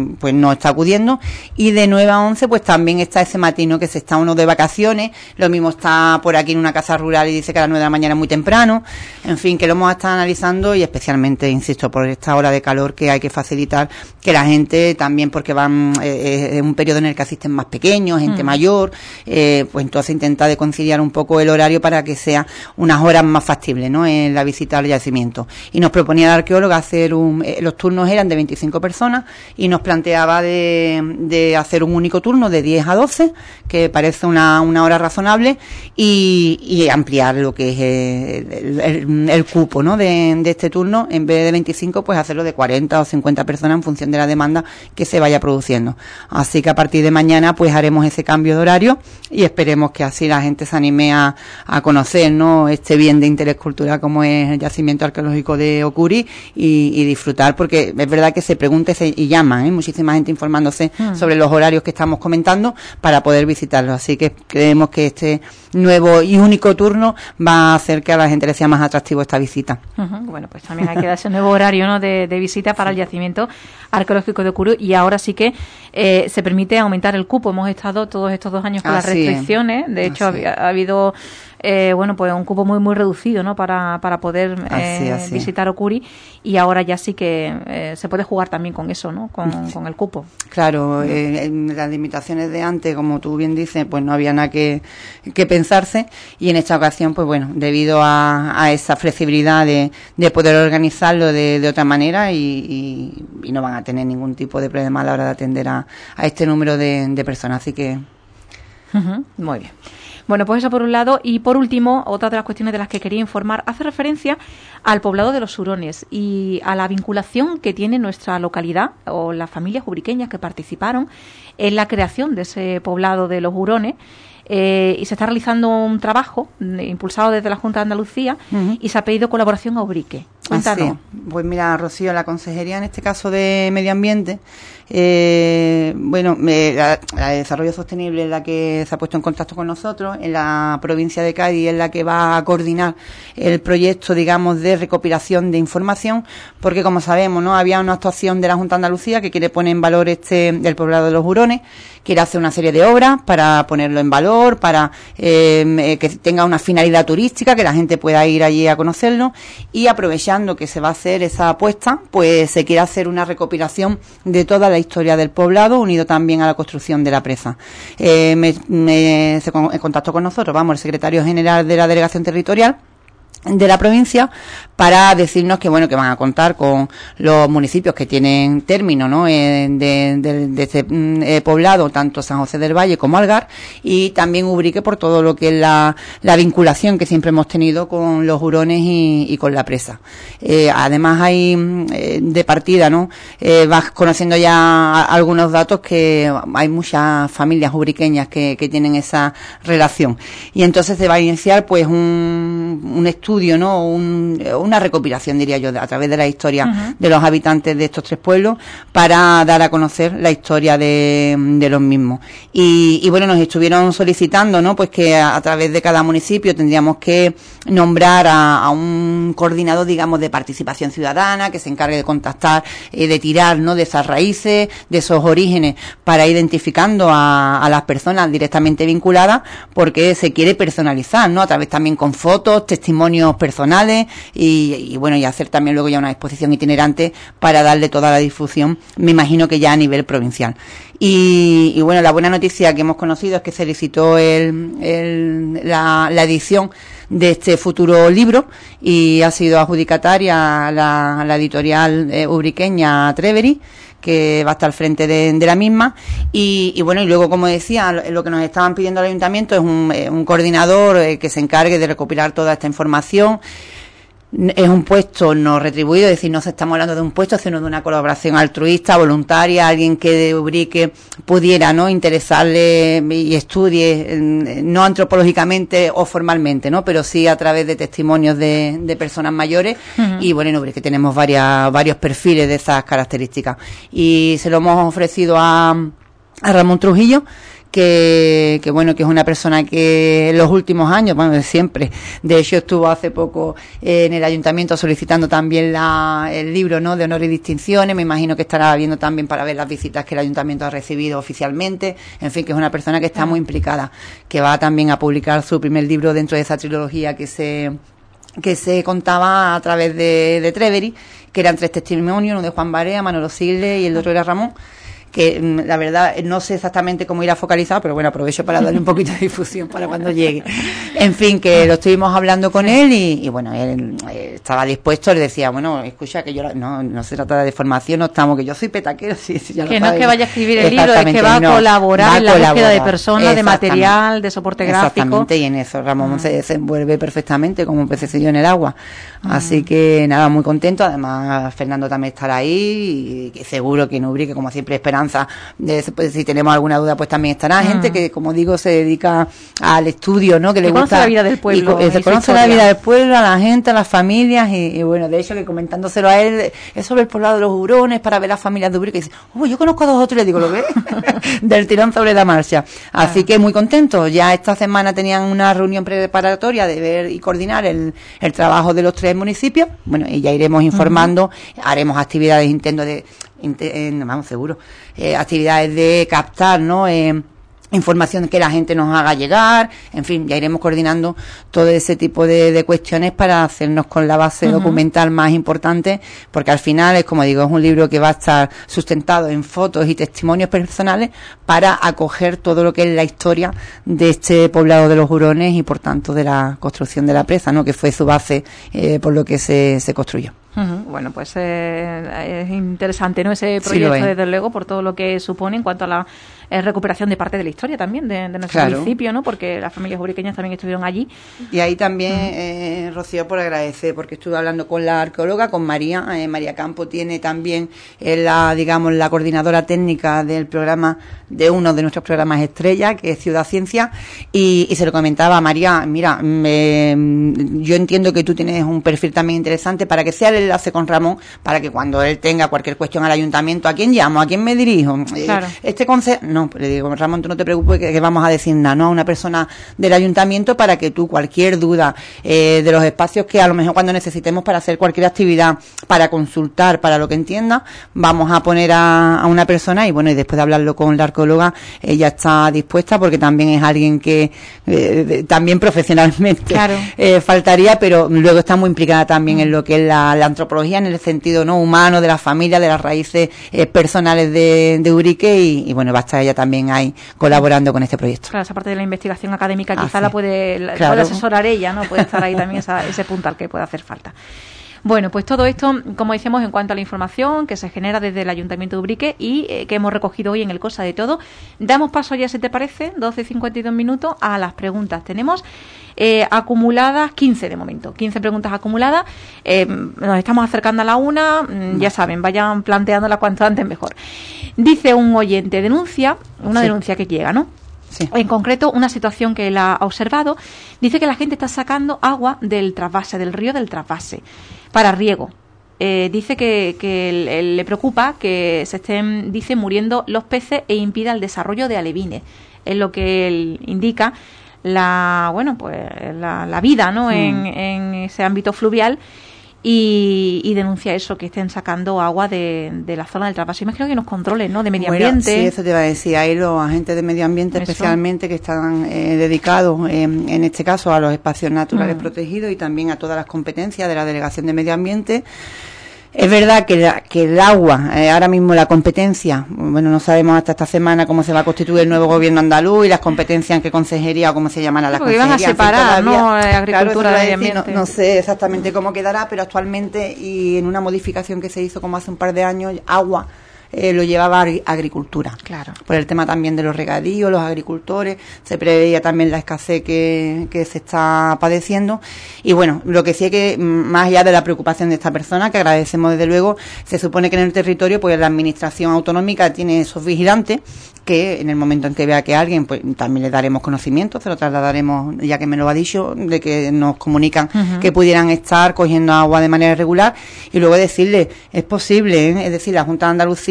pues no está acudiendo, y de 9 a 11 pues también está ese matino que se está uno de vacaciones, lo mismo está por aquí en una casa rural y dice que a las 9 de la mañana es muy temprano, en fin, que lo hemos estado analizando, y especialmente, insisto, por esta hora de calor, que hay que facilitar que la gente también, porque van es un periodo en el que asisten más pequeños, gente mayor, pues entonces intenta de conciliar un poco el horario para que sea unas horas más factibles, ¿no?, en la visita al yacimiento. Y nos proponía la arqueóloga hacer los turnos eran de 25 personas, y nos planteaba de hacer un único turno de 10 a 12, que parece una hora razonable, y ampliar lo que es el cupo, ¿no?, de este turno, en vez de 25, pues hacerlo de 40 o 50 personas en función de la demanda que se vaya produciendo. Así que a partir de mañana pues haremos ese cambio de horario, y esperemos que así la gente se anime a conocer, ¿no?, este bien de interés cultural como es el yacimiento arqueológico de Ocuri, y disfrutar, porque es verdad que se pregunta y llaman, muchísima gente informándose sobre los horarios que estamos comentando para poder visitarlos. Así que creemos que este nuevo y único turno va a hacer que a la gente le sea más atractivo esta visita. Bueno, pues también hay que dar ese nuevo horario, ¿no?, de visita para el yacimiento arqueológico de Ocuri, y ahora sí que se permite aumentar el cupo. Hemos estado todos estos 2 años con las restricciones, de hecho ha habido bueno, pues un cupo muy reducido, ¿no?, para poder visitar Ocuri, y ahora ya sí que se puede jugar también con eso, ¿no?, con el cupo. Claro, en las limitaciones de antes, como tú bien dices, pues no había nada que pensarse, y en esta ocasión, pues bueno, debido a esa flexibilidad de poder organizarlo de otra manera, y no van a tener ningún tipo de problema a la hora de atender a este número de personas, así que... Muy bien. Bueno, pues eso por un lado. Y por último, otra de las cuestiones de las que quería informar hace referencia al poblado de los Hurones y a la vinculación que tiene nuestra localidad o las familias ubriqueñas que participaron en la creación de ese poblado de los Hurones. Y se está realizando un trabajo impulsado desde la Junta de Andalucía y se ha pedido colaboración a Ubrique. Cuéntanos. Pues mira, Rocío, la Consejería en este caso de Medio Ambiente, la de Desarrollo Sostenible es la que se ha puesto en contacto con nosotros, en la provincia de Cádiz es la que va a coordinar el proyecto, digamos, de recopilación de información, porque como sabemos, ¿no?, había una actuación de la Junta de Andalucía que quiere poner en valor el poblado de los Hurones, quiere hacer una serie de obras para ponerlo en valor, para que tenga una finalidad turística, que la gente pueda ir allí a conocerlo, y aprovechando que se va a hacer esa apuesta, pues se quiere hacer una recopilación de toda la historia del poblado, unido también a la construcción de la presa. Se contactó con nosotros, el secretario general de la Delegación Territorial de la provincia, para decirnos que bueno, que van a contar con los municipios que tienen término, ¿no?, de este poblado, tanto San José del Valle como Algar, y también Ubrique por todo lo que es la vinculación que siempre hemos tenido con los Hurones y con la presa. Además hay de partida, ¿no?, vas conociendo ya algunos datos, que hay muchas familias ubriqueñas que tienen esa relación, y entonces se va a iniciar pues un estudio, ¿no?, una recopilación, diría yo, a través de la historia de los habitantes de estos 3 pueblos, para dar a conocer la historia de los mismos. Y bueno, nos estuvieron solicitando, ¿no?, pues que a través de cada municipio tendríamos que nombrar a un coordinador, digamos, de participación ciudadana, que se encargue de contactar, de tirar, ¿no?, de esas raíces, de esos orígenes, para identificando a las personas directamente vinculadas, porque se quiere personalizar, ¿no?, a través también con fotos, testimonios personales, y bueno, y hacer también luego ya una exposición itinerante para darle toda la difusión, me imagino que ya a nivel provincial. Y bueno, la buena noticia que hemos conocido es que se licitó la edición de este futuro libro, y ha sido adjudicataria la editorial ubriqueña Trevery, que va a estar al frente de la misma, y bueno, y luego, como decía, lo que nos estaban pidiendo al ayuntamiento es un coordinador que se encargue de recopilar toda esta información. Es un puesto no retribuido, es decir, no estamos hablando de un puesto, sino de una colaboración altruista, voluntaria, alguien que de Ubrique pudiera, ¿no?, interesarle y estudie, no antropológicamente o formalmente, ¿no?, pero sí a través de testimonios de personas mayores. Y bueno, en Ubrique tenemos varios perfiles de esas características, y se lo hemos ofrecido a Ramón Trujillo, que bueno, que es una persona que en los últimos años, bueno, de siempre, de hecho estuvo hace poco en el ayuntamiento solicitando también el libro, ¿no?, de honor y distinciones. Me imagino que estará viendo también para ver las visitas que el ayuntamiento ha recibido oficialmente. En fin, que es una persona que está muy implicada, que va también a publicar su primer libro dentro de esa trilogía que se contaba a través de Trevery, que eran 3 testimonios, uno de Juan Barea, Manolo Sigle y el otro era Ramón, que la verdad no sé exactamente cómo irá focalizado, pero bueno, aprovecho para darle un poquito de difusión para cuando llegue. En fin, que lo estuvimos hablando con él y bueno, él estaba dispuesto, le decía, bueno, escucha, que yo no se trata de formación, no estamos, que yo soy petaquero, sí, ya que lo no es que vaya a escribir el libro, es que va a colaborar en la búsqueda de personas, de material, de soporte gráfico. Exactamente, y en eso Ramón se desenvuelve perfectamente como un pececillo en el agua. Así que nada, muy contento. Además, Fernando también estará ahí y seguro que en Ubrique, como siempre, esperanza, pues, si tenemos alguna duda, pues también estará gente que, como digo, se dedica al estudio, ¿no? Que le gusta conoce la vida del pueblo. Se conoce la vida del pueblo, a la gente, a las familias y bueno, de hecho, que comentándoselo a él, es sobre el poblado de los Hurones para ver las familias de Ubrique, y dice, yo conozco a 2 o 3, le digo, ¿lo ves? Del tirón sobre la marcha. Así que muy contento. Ya esta semana tenían una reunión preparatoria de ver y coordinar el trabajo de los 3 municipios. Bueno, y ya iremos informando, haremos actividades, actividades de captar, ¿no?, información que la gente nos haga llegar, en fin, ya iremos coordinando todo ese tipo de cuestiones para hacernos con la base documental más importante, porque al final es, como digo, es un libro que va a estar sustentado en fotos y testimonios personales para acoger todo lo que es la historia de este poblado de los Hurones y por tanto de la construcción de la presa, ¿no?, que fue su base por lo que se construyó. Bueno, pues es interesante, ¿no?, ese proyecto, sí, desde luego, por todo lo que supone en cuanto a la recuperación de parte de la historia también de nuestro municipio, ¿no?, porque las familias ubriqueñas también estuvieron allí. Y ahí también, Rocío, por agradecer, porque estuve hablando con la arqueóloga, con María Campo, tiene también la coordinadora técnica del programa, de uno de nuestros programas estrella, que es Ciudad Ciencia, y se lo comentaba a María, mira, yo entiendo que tú tienes un perfil también interesante para que sea el enlace con Ramón, para que cuando él tenga cualquier cuestión al ayuntamiento, ¿a quién llamo? ¿A quién me dirijo? Claro. Este consejo, no, le digo, Ramón, tú no te preocupes que vamos a designar, ¿no?, a una persona del ayuntamiento para que tú cualquier duda de los espacios que a lo mejor cuando necesitemos para hacer cualquier actividad, para consultar, para lo que entienda, vamos a poner a una persona y bueno, y después de hablarlo con la arqueóloga, ella está dispuesta porque también es alguien que también profesionalmente faltaría, pero luego está muy implicada también en lo que es la antropología en el sentido no humano de la familia, de las raíces personales de Ubrique y bueno, va a estar ella también ahí colaborando con este proyecto. Claro, esa parte de la investigación académica quizá la puede asesorar ella, ¿no? Puede estar ahí también ese punto al que puede hacer falta. Bueno, pues todo esto, como decíamos, en cuanto a la información que se genera desde el Ayuntamiento de Ubrique y que hemos recogido hoy en el Cosa de Todo. Damos paso ya, si te parece, 12:52, a las preguntas. Tenemos acumuladas 15 de momento, 15 preguntas acumuladas. Nos estamos acercando a la una, ya saben, vayan planteándola cuanto antes mejor. Dice un oyente, denuncia que llega, ¿no? Sí. En concreto, una situación que él ha observado, dice que la gente está sacando agua del trasvase, del río del trasvase, para riego. Dice que le preocupa que se estén, dice, muriendo los peces e impida el desarrollo de alevines. Es lo que él indica la vida, ¿no? En ese ámbito fluvial. Y denuncia eso, que estén sacando agua de la zona del trasvase. Imagino que nos controlen, ¿no?, de medio ambiente. Sí, eso te iba a decir. Hay los agentes de medio ambiente especialmente que están dedicados, en este caso, a los espacios naturales protegidos y también a todas las competencias de la Delegación de Medio Ambiente. Es verdad que el agua, ahora mismo la competencia, bueno, no sabemos hasta esta semana cómo se va a constituir el nuevo gobierno andaluz y las competencias en qué consejería o cómo se llaman a las consejerías. Porque iban a separar, ¿no?, agricultura de medio ambiente. No sé exactamente cómo quedará, pero actualmente y en una modificación que se hizo como hace un par de años, agua lo llevaba agricultura. Claro. Por el tema también de los regadíos, los agricultores, se preveía también la escasez que se está padeciendo. Y bueno, lo que sí es que, más allá de la preocupación de esta persona, que agradecemos desde luego, se supone que en el territorio, pues la administración autonómica tiene esos vigilantes, que en el momento en que vea que alguien, pues también le daremos conocimiento, se lo trasladaremos, ya que me lo ha dicho, de que nos comunican que pudieran estar cogiendo agua de manera irregular, y luego decirle, es posible, es decir, la Junta de Andalucía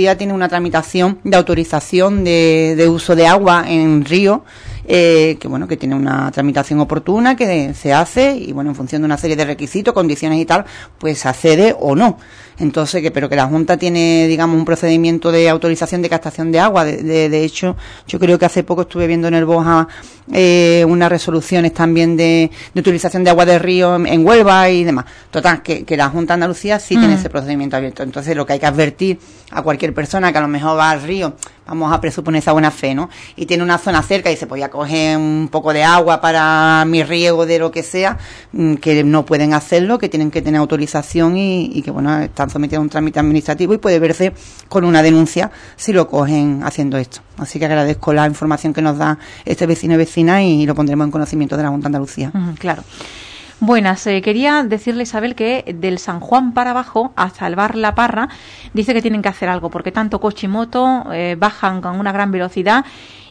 Andalucía tiene una tramitación de autorización de uso de agua en río, que bueno, que tiene una tramitación oportuna, que se hace, y bueno, en función de una serie de requisitos, condiciones y tal, pues se accede o no. Entonces, pero que la Junta tiene, digamos, un procedimiento de autorización de captación de agua. De hecho, yo creo que hace poco estuve viendo en el BOJA unas resoluciones también de utilización de agua de río en Huelva y demás. Total, que la Junta de Andalucía sí tiene ese procedimiento abierto. Entonces, lo que hay que advertir a cualquier persona que a lo mejor va al río, vamos a presuponer esa buena fe, ¿no? Y tiene una zona cerca y dice, pues ya coge un poco de agua para mi riego de lo que sea, que no pueden hacerlo, que tienen que tener autorización y que, bueno, están sometidos a un trámite administrativo y puede verse con una denuncia si lo cogen haciendo esto. Así que agradezco la información que nos da este vecino y vecina y lo pondremos en conocimiento de la Junta de Andalucía. Claro. Buenas, quería decirle, Isabel, que del San Juan para abajo hasta el bar La Parra dice que tienen que hacer algo porque tanto coche y moto bajan con una gran velocidad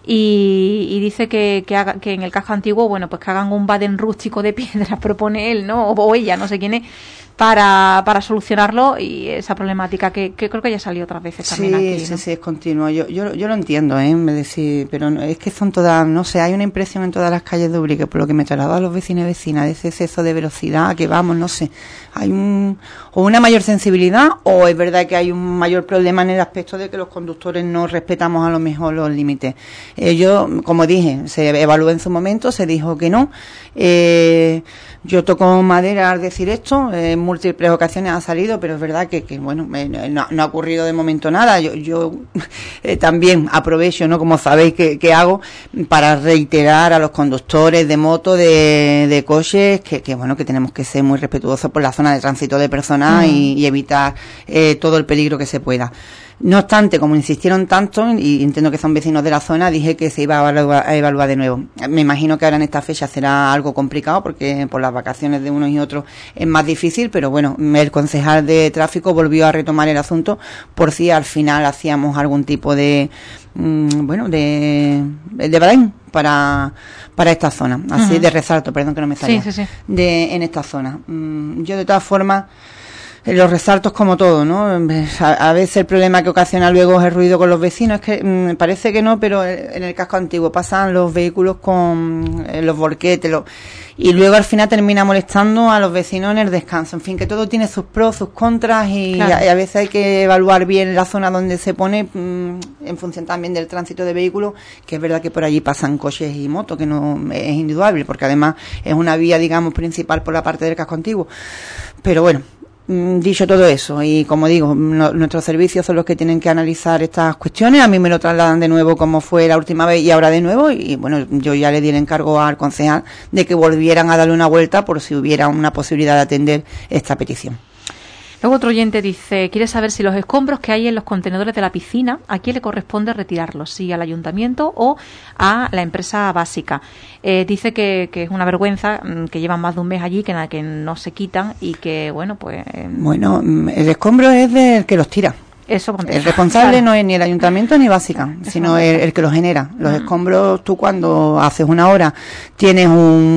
y dice que en el casco antiguo, bueno, pues que hagan un badén rústico de piedras, propone él, ¿no? O ella, no sé quién es, para solucionarlo, y esa problemática que creo que ya salió otras veces también aquí, ¿no? Sí, es continuo. Yo lo entiendo, pero no, es que son todas, no sé, hay una impresión en todas las calles de Ubrique, por lo que me traslado a los vecinos y vecinas, de ese exceso de velocidad que vamos, no sé, hay o una mayor sensibilidad, o es verdad que hay un mayor problema en el aspecto de que los conductores no respetamos a lo mejor los límites. Yo, como dije, se evaluó en su momento, se dijo que no. Yo toco madera al decir esto, en múltiples ocasiones ha salido, pero es verdad que bueno, no ha ocurrido de momento nada. Yo también aprovecho, ¿no? Como sabéis que hago, para reiterar a los conductores de moto, de coches, que bueno, que tenemos que ser muy respetuosos por la zona de tránsito de personas y evitar todo el peligro que se pueda. No obstante, como insistieron tanto, y entiendo que son vecinos de la zona, dije que se iba a evaluar de nuevo. Me imagino que ahora en esta fecha será algo complicado, porque por las vacaciones de unos y otros es más difícil, pero bueno, el concejal de tráfico volvió a retomar el asunto por si al final hacíamos algún tipo de badén para esta zona, así de resalto, perdón que no me salía, sí. en esta zona. Yo de todas formas, los resaltos como todo, ¿no? A veces el problema que ocasiona luego es el ruido con los vecinos, es que parece que no, pero en el casco antiguo pasan los vehículos con los volquetes, y luego al final termina molestando a los vecinos en el descanso. En fin, que todo tiene sus pros, sus contras, y claro, a veces hay que evaluar bien la zona donde se pone, en función también del tránsito de vehículos, que es verdad que por allí pasan coches y motos, que no es indudable, porque además es una vía, digamos, principal por la parte del casco antiguo. Pero bueno, dicho todo eso, y como digo, nuestros servicios son los que tienen que analizar estas cuestiones. A mí me lo trasladan de nuevo como fue la última vez y ahora de nuevo, y bueno, yo ya le di el encargo al concejal de que volvieran a darle una vuelta por si hubiera una posibilidad de atender esta petición. Luego otro oyente dice, quiere saber si los escombros que hay en los contenedores de la piscina, ¿a quién le corresponde retirarlos? ¿Si al ayuntamiento o a la empresa básica? Dice que es una vergüenza, que llevan más de un mes allí, que no se quitan y que, bueno, pues... Bueno, el escombro es del que los tira. Eso contesta. El responsable, claro, no es ni el ayuntamiento ni básica, sino el que los genera. Los escombros, tú cuando haces una obra tienes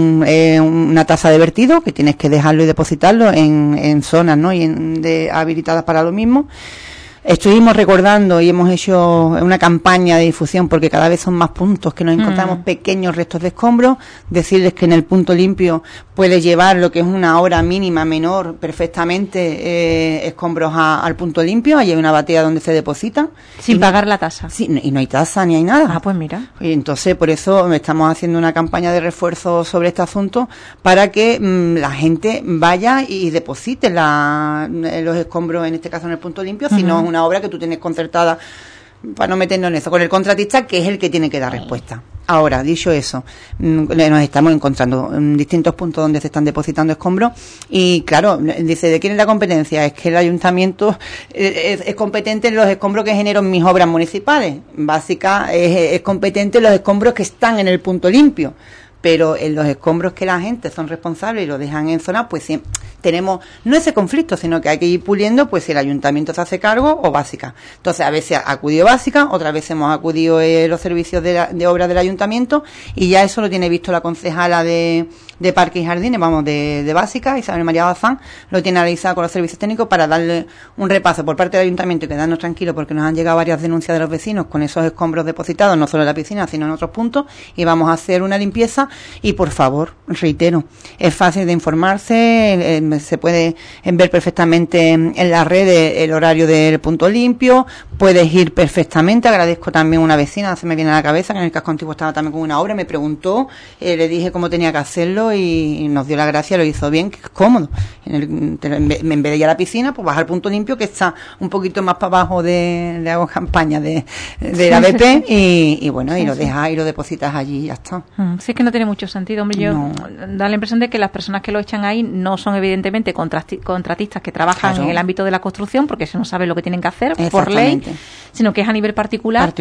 una tasa de vertido que tienes que dejarlo y depositarlo en zonas, ¿no? Y habilitadas para lo mismo. Estuvimos recordando y hemos hecho una campaña de difusión, porque cada vez son más puntos que nos encontramos pequeños restos de escombros. Decirles que en el punto limpio puedes llevar lo que es una hora mínima menor perfectamente escombros al punto limpio. Allí hay una batea donde se depositan. Sin pagar la tasa. Sí, y no hay tasa ni hay nada. Ah, pues mira. Y entonces por eso estamos haciendo una campaña de refuerzo sobre este asunto, para que la gente vaya y deposite los escombros, en este caso en el punto limpio, si no es una obra que tú tienes concertada, para no meternos en eso, con el contratista, que es el que tiene que dar respuesta. Ahora, dicho eso, nos estamos encontrando en distintos puntos donde se están depositando escombros, y claro, dice, ¿de quién es la competencia? Es que el ayuntamiento es competente en los escombros que genero en mis obras municipales. Básica es competente en los escombros que están en el punto limpio. pero en los escombros que la gente son responsables y lo dejan en zona, pues sí, tenemos no ese conflicto, sino que hay que ir puliendo, pues si el ayuntamiento se hace cargo o básica. Entonces, a veces ha acudido básica, otras veces hemos acudido los servicios de obra del ayuntamiento, y ya eso lo tiene visto la concejala de Parques y Jardines, de básica, Isabel María Bazán, lo tiene analizado con los servicios técnicos para darle un repaso por parte del ayuntamiento y quedarnos tranquilos, porque nos han llegado varias denuncias de los vecinos con esos escombros depositados, no solo en la piscina, sino en otros puntos, y vamos a hacer una limpieza. Y por favor, reitero, es fácil de informarse, se puede ver perfectamente en las redes el horario del punto limpio, puedes ir perfectamente. Agradezco también a una vecina, se me viene a la cabeza, que en el casco antiguo estaba también con una obra, me preguntó, le dije cómo tenía que hacerlo y nos dio la gracia, lo hizo bien, que es cómodo. En vez de ir a la piscina, pues bajar al punto limpio, que está un poquito más para abajo de hago campaña de la BP, y bueno, y lo dejas y lo depositas allí y ya está. Sí, es que no tiene mucho sentido, hombre. Yo da la impresión de que las personas que lo echan ahí no son evidentemente contratistas que trabajan en el ámbito de la construcción, porque eso no saben lo que tienen que hacer por ley, sino que es a nivel particular.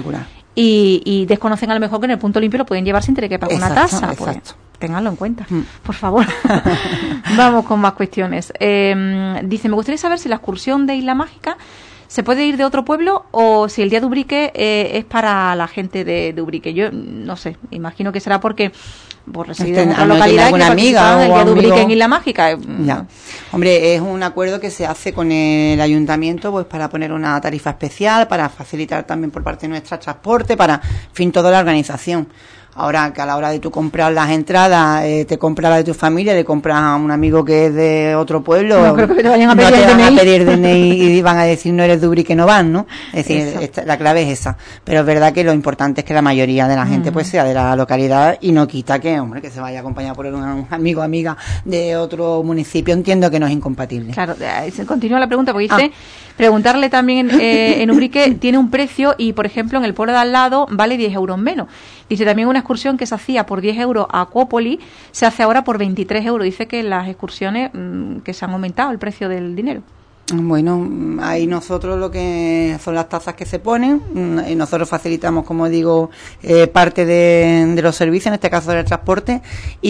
Y desconocen a lo mejor que en el punto limpio lo pueden llevar sin tener que pagar una tasa. Pues, ténganlo en cuenta, por favor. Vamos con más cuestiones. Dice, me gustaría saber si la excursión de Isla Mágica se puede ir de otro pueblo o si el día de Ubrique es para la gente de Ubrique. Yo no sé, imagino que será porque por residir en otra localidad que amiga el día de Ubrique en Isla Mágica. Ya. Hombre, es un acuerdo que se hace con el ayuntamiento, pues para poner una tarifa especial, para facilitar también por parte nuestra transporte, para, en fin, toda la organización. Ahora que a la hora de tú comprar las entradas, te compras la de tu familia, le compras a un amigo que es de otro pueblo, no creo que te vayan a pedir, no te van a pedir DNI y van a decir no eres de Ubrique, no van, ¿no? Es decir, la clave es esa. Pero es verdad que lo importante es que la mayoría de la gente pues sea de la localidad, y no quita que, hombre, que se vaya acompañado por un amigo o amiga de otro municipio. Entiendo que no es incompatible. Claro, continúa la pregunta porque dice, preguntarle también en Ubrique tiene un precio y, por ejemplo, en el pueblo de al lado vale 10 euros menos. Dice también una excursión que se hacía por 10 euros a Acuópolis se hace ahora por 23 euros. Dice que las excursiones que se han aumentado el precio del dinero. Bueno, ahí nosotros lo que son las tasas que se ponen, y nosotros facilitamos, como digo, parte de los servicios, en este caso del transporte,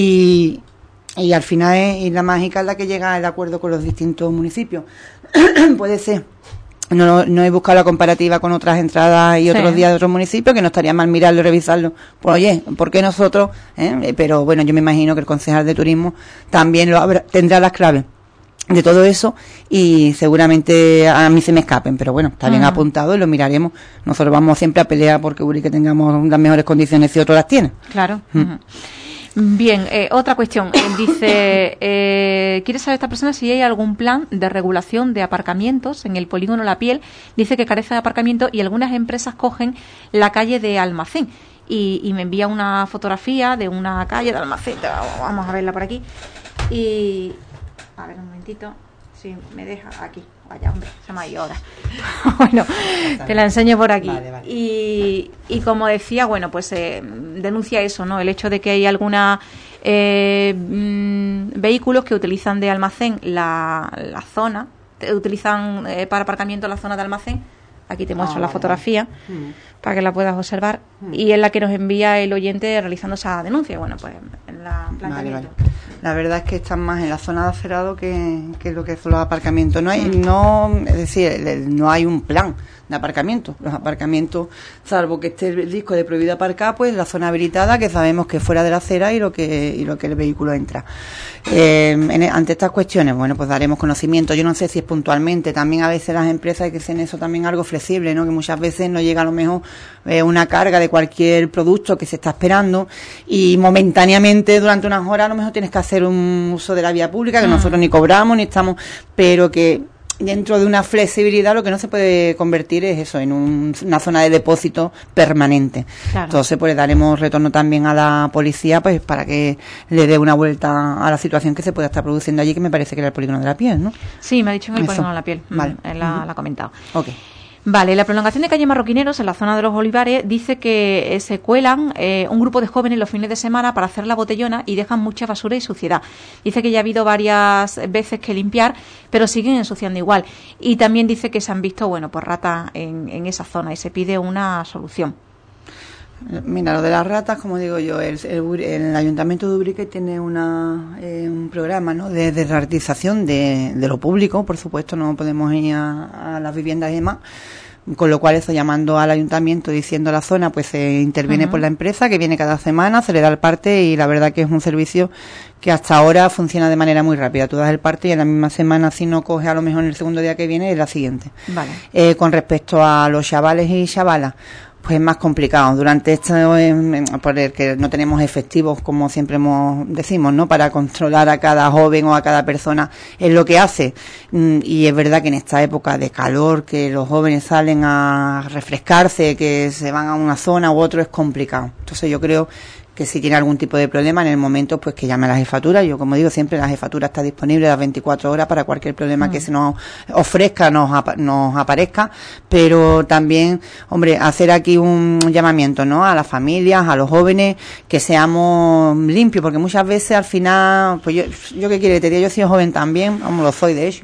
y al final es Isla Mágica la que llega al acuerdo con los distintos municipios. Puede ser. No he buscado la comparativa con otras entradas y otros días de otros municipios, que no estaría mal mirarlo y revisarlo. Pues oye, ¿por qué nosotros? Pero bueno, yo me imagino que el concejal de turismo también tendrá las claves de todo eso, y seguramente a mí se me escapen, pero bueno, está bien apuntado y lo miraremos. Nosotros vamos siempre a pelear porque Ubrique tengamos las mejores condiciones si otros las tienen. Claro. Bien, otra cuestión. Dice, quiere saber esta persona si hay algún plan de regulación de aparcamientos en el polígono La Piel. Dice que carece de aparcamiento y algunas empresas cogen la calle de Almacén. Y me envía una fotografía de una calle de Almacén. Vamos a verla por aquí. Y a ver un momentito. Si me deja aquí. Vaya, hombre, se me ha ido ahora. Bueno, te la enseño por aquí. Vale. Y como decía, bueno, pues denuncia eso, ¿no? El hecho de que hay alguna vehículos que utilizan de almacén la zona, utilizan para aparcamiento la zona de almacén. Aquí te muestro la fotografía para que la puedas observar, y es la que nos envía el oyente realizando esa denuncia. Bueno, pues en la planteamiento. Vale. La verdad es que están más en la zona de acerado que lo que son los aparcamientos. No hay un plan de aparcamiento. Los aparcamientos, salvo que esté el disco de prohibido aparcar, pues la zona habilitada, que sabemos que es fuera de la acera y lo que el vehículo entra. Ante estas cuestiones, bueno, pues daremos conocimiento. Yo no sé si es puntualmente. También a veces las empresas hay que ser en eso también algo flexible, ¿no? Que muchas veces no llega a lo mejor una carga de cualquier producto que se está esperando, y momentáneamente durante unas horas a lo mejor tienes que hacer un uso de la vía pública, que nosotros ni cobramos ni estamos, pero que dentro de una flexibilidad lo que no se puede convertir es eso, en una zona de depósito permanente. Claro. Entonces pues daremos retorno también a la policía, pues para que le dé una vuelta a la situación que se pueda estar produciendo allí, que me parece que era el polígono de La Piel, ¿no? Sí, me ha dicho en el polígono de La Piel. Vale. Él la ha comentado. Okay. Vale, la prolongación de calle Marroquineros en la zona de los Olivares dice que se cuelan un grupo de jóvenes los fines de semana para hacer la botellona y dejan mucha basura y suciedad. Dice que ya ha habido varias veces que limpiar, pero siguen ensuciando igual. Y también dice que se han visto, bueno, pues ratas en esa zona, y se pide una solución. Mira, lo de las ratas, como digo yo, el Ayuntamiento de Ubrique tiene un programa, ¿no?, de ratización de lo público. Por supuesto, no podemos ir a las viviendas y demás, con lo cual eso, llamando al ayuntamiento, diciendo la zona, pues se interviene por la empresa, que viene cada semana, se le da el parte, y la verdad que es un servicio que hasta ahora funciona de manera muy rápida. Tú das el parte y en la misma semana, si no coges a lo mejor en el segundo día que viene, es la siguiente. Vale. Con respecto a los chavales y chavalas, pues es más complicado. Durante esto, por el que no tenemos efectivos, como siempre decimos, ¿no?, para controlar a cada joven o a cada persona es lo que hace. Y es verdad que en esta época de calor, que los jóvenes salen a refrescarse, que se van a una zona u otro, es complicado. Entonces yo creo que si tiene algún tipo de problema en el momento, pues que llame a la jefatura. Yo, como digo siempre, la jefatura está disponible las 24 horas para cualquier problema que se nos ofrezca, nos aparezca, pero también, hombre, hacer aquí un llamamiento, ¿no?, a las familias, a los jóvenes, que seamos limpios, porque muchas veces al final, pues yo qué quiere que te diga, yo soy joven también, vamos, lo soy de hecho,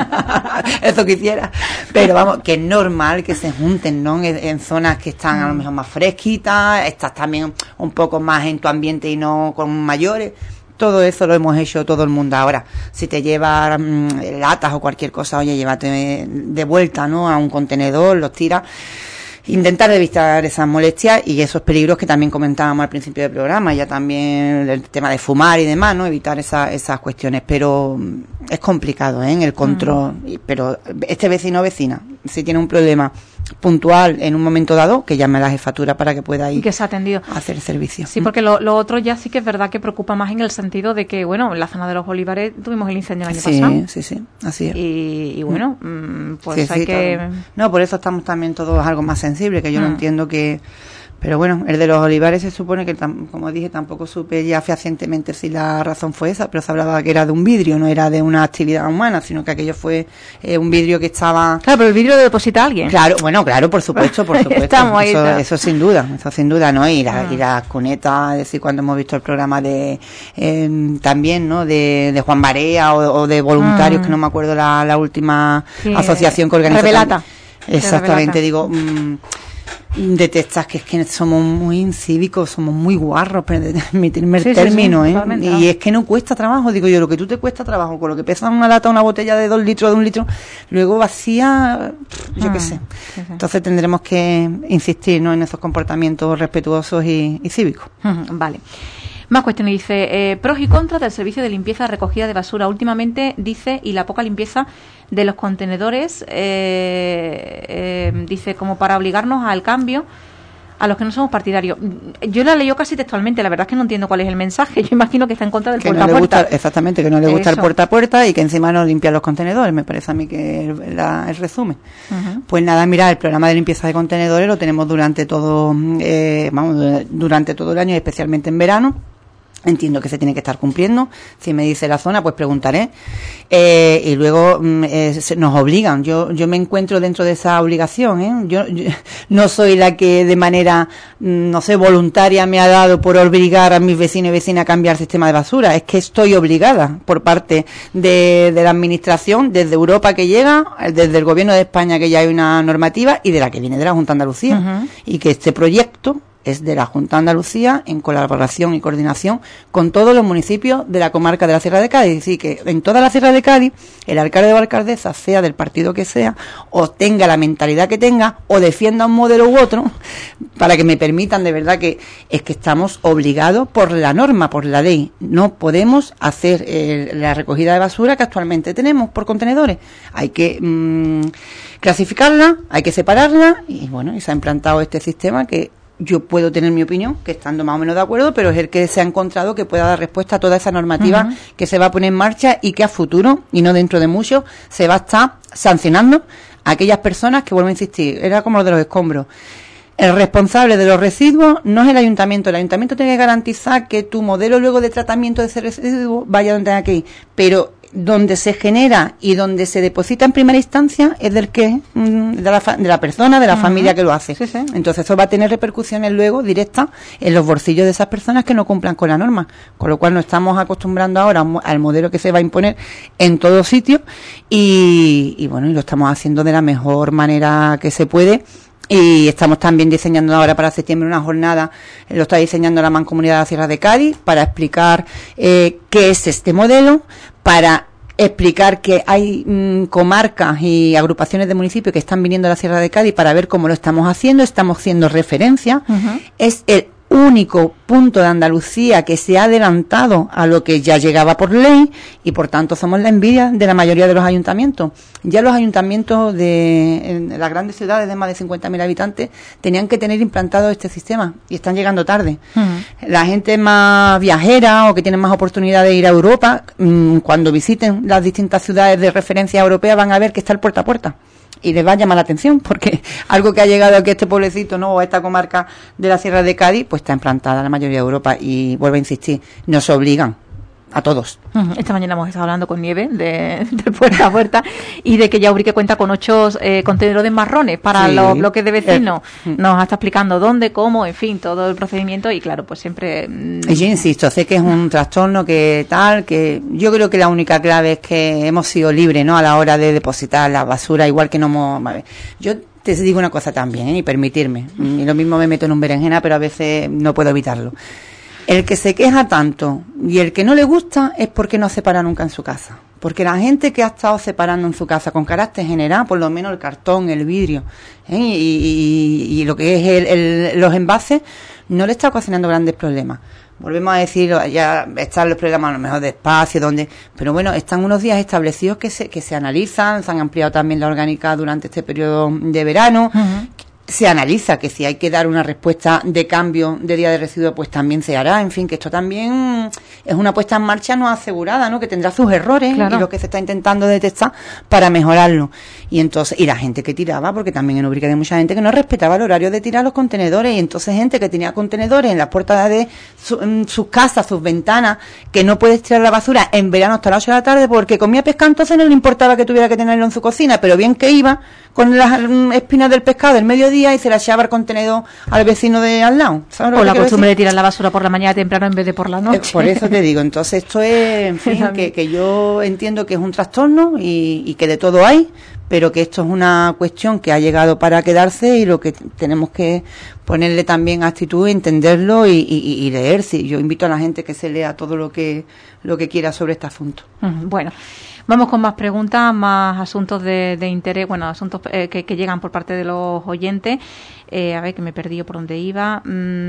eso quisiera, pero vamos, que es normal que se junten, ¿no?, en zonas que están a lo mejor más fresquitas, estás también un poco más en tu ambiente y no con mayores. Todo eso lo hemos hecho todo el mundo. Ahora, si te llevas latas o cualquier cosa, oye, llévate de vuelta, ¿no?, a un contenedor, los tiras. Intentar evitar esas molestias y esos peligros que también comentábamos al principio del programa, ya también el tema de fumar y demás, ¿no?, evitar esas cuestiones, pero es complicado, en el control. Pero este vecino o vecina, si tiene un problema puntual en un momento dado, que llame a la jefatura para que pueda ir y que se ha atendido a hacer el servicio. Sí, porque lo otro ya sí que es verdad que preocupa más en el sentido de que, bueno, en la zona de los Olivares tuvimos el incendio el año pasado. Sí, así es. Y bueno, pues hay que... Claro. No, por eso estamos también todos algo más sensibles, que yo no entiendo que... Pero bueno, el de los Olivares se supone que, como dije, tampoco supe ya fehacientemente si la razón fue esa, pero se hablaba que era de un vidrio, no era de una actividad humana, sino que aquello fue un vidrio que estaba... Claro, pero el vidrio lo deposita alguien. Claro, bueno, claro, por supuesto. Estamos ahí, eso sin duda, ¿no? Y las cunetas, es decir, cuando hemos visto el programa de también, ¿no?, de Juan Barea o de voluntarios, que no me acuerdo la última asociación que organizó. Revelata. Exactamente, digo... detestas que es que somos muy incívicos, somos muy guarros, permitirme el término, y es que no cuesta trabajo, digo yo, lo que tú te cuesta trabajo con lo que pesa una lata, una botella de 2 litros, de 1 litro, luego vacía, yo qué sé. Entonces tendremos que insistir, ¿no?, en esos comportamientos respetuosos y cívicos. Vale. Más cuestiones, dice, pros y contras del servicio de limpieza recogida de basura. Últimamente, dice, y la poca limpieza de los contenedores, dice, como para obligarnos al cambio a los que no somos partidarios. Yo la leo casi textualmente, la verdad es que no entiendo cuál es el mensaje. Yo imagino que está en contra del puerta a puerta. Exactamente, que no le gusta el puerta a puerta y que encima no limpia los contenedores, me parece a mí que el resumen. Pues nada, mira, el programa de limpieza de contenedores lo tenemos durante todo el año, especialmente en verano. Entiendo que se tiene que estar cumpliendo. Si me dice la zona, pues preguntaré. Y luego nos obligan. Yo me encuentro dentro de esa obligación, Yo no soy la que de manera, no sé, voluntaria me ha dado por obligar a mis vecinos y vecinas a cambiar el sistema de basura. Es que estoy obligada por parte de la administración, desde Europa que llega, desde el Gobierno de España que ya hay una normativa y de la que viene de la Junta de Andalucía. Y que este proyecto es de la Junta de Andalucía en colaboración y coordinación con todos los municipios de la comarca de la Sierra de Cádiz. Así que en toda la Sierra de Cádiz, el alcalde o alcaldesa, sea del partido que sea, o tenga la mentalidad que tenga, o defienda un modelo u otro, para que me permitan, de verdad que es que estamos obligados por la norma, por la ley. No podemos hacer la recogida de basura que actualmente tenemos por contenedores. Hay que clasificarla, hay que separarla, y bueno, y se ha implantado este sistema que yo puedo tener mi opinión, que estando más o menos de acuerdo, pero es el que se ha encontrado que pueda dar respuesta a toda esa normativa que se va a poner en marcha y que a futuro, y no dentro de mucho, se va a estar sancionando a aquellas personas que, vuelvo a insistir, era como lo de los escombros. El responsable de los residuos no es el ayuntamiento tiene que garantizar que tu modelo luego de tratamiento de ese residuo vaya donde tenga que ir, pero donde se genera y donde se deposita en primera instancia es del que de la persona, de la familia que lo hace. Entonces eso va a tener repercusiones luego directas en los bolsillos de esas personas que no cumplan con la norma, con lo cual nos estamos acostumbrando ahora al modelo que se va a imponer en todos sitios y bueno, y lo estamos haciendo de la mejor manera que se puede, Y estamos también diseñando ahora para septiembre una jornada, lo está diseñando la Mancomunidad de la Sierra de Cádiz, para explicar qué es este modelo, para explicar que hay comarcas y agrupaciones de municipios que están viniendo a la Sierra de Cádiz para ver cómo lo estamos haciendo referencia. Es el único punto de Andalucía que se ha adelantado a lo que ya llegaba por ley y por tanto somos la envidia de la mayoría de los ayuntamientos. Ya los ayuntamientos en las grandes ciudades de más de 50.000 habitantes tenían que tener implantado este sistema y están llegando tarde. La gente más viajera o que tiene más oportunidad de ir a Europa, cuando visiten las distintas ciudades de referencia europea van a ver que está el puerta a puerta. Y les va a llamar la atención porque algo que ha llegado aquí a este pueblecito, ¿no?, o a esta comarca de la Sierra de Cádiz, pues está implantada en la mayoría de Europa y vuelvo a insistir, nos obligan a todos. Esta mañana hemos estado hablando con Nieve de puerta a puerta y de que ya Ubrique cuenta con 8 contenedores marrones para los bloques de vecinos. Nos está explicando dónde, cómo, en fin, todo el procedimiento y claro, pues siempre... Y yo insisto, sé que es un trastorno que yo creo que la única clave es que hemos sido libres, ¿no?, a la hora de depositar la basura, igual que no hemos... Yo te digo una cosa también, y permitirme, y lo mismo me meto en un berenjena, pero a veces no puedo evitarlo. El que se queja tanto y el que no le gusta es porque no separa nunca en su casa. Porque la gente que ha estado separando en su casa con carácter general, por lo menos el cartón, el vidrio, y lo que es los envases, no le está ocasionando grandes problemas. Volvemos a decir, ya están los programas a lo mejor de espacio, pero bueno, están unos días establecidos que se analizan, se han ampliado también la orgánica durante este periodo de verano. Se analiza que si hay que dar una respuesta de cambio de día de residuo, pues también se hará. En fin, que esto también es una puesta en marcha no asegurada, ¿no?, que tendrá sus errores, claro, y lo que se está intentando detectar para mejorarlo. Y entonces, y la gente que tiraba, porque también en Ubrique hay mucha gente que no respetaba el horario de tirar los contenedores, y entonces gente que tenía contenedores en las puertas de sus casas, sus ventanas, que no puedes tirar la basura en verano hasta las 8 de la tarde porque comía pescado, entonces no le importaba que tuviera que tenerlo en su cocina, pero bien que iba con las espinas del pescado del mediodía y se la echaba el contenedor al vecino de al lado. O la costumbre de tirar la basura por la mañana temprano en vez de por la noche. Por eso te digo, entonces esto es, en fin, que yo entiendo que es un trastorno y que de todo hay, pero que esto es una cuestión que ha llegado para quedarse y lo que tenemos que ponerle también actitud, entenderlo y leer. Sí, yo invito a la gente que se lea todo lo que quiera sobre este asunto. Bueno, vamos con más preguntas, más asuntos de interés, bueno, asuntos que llegan por parte de los oyentes. A ver, que me he perdido por dónde iba.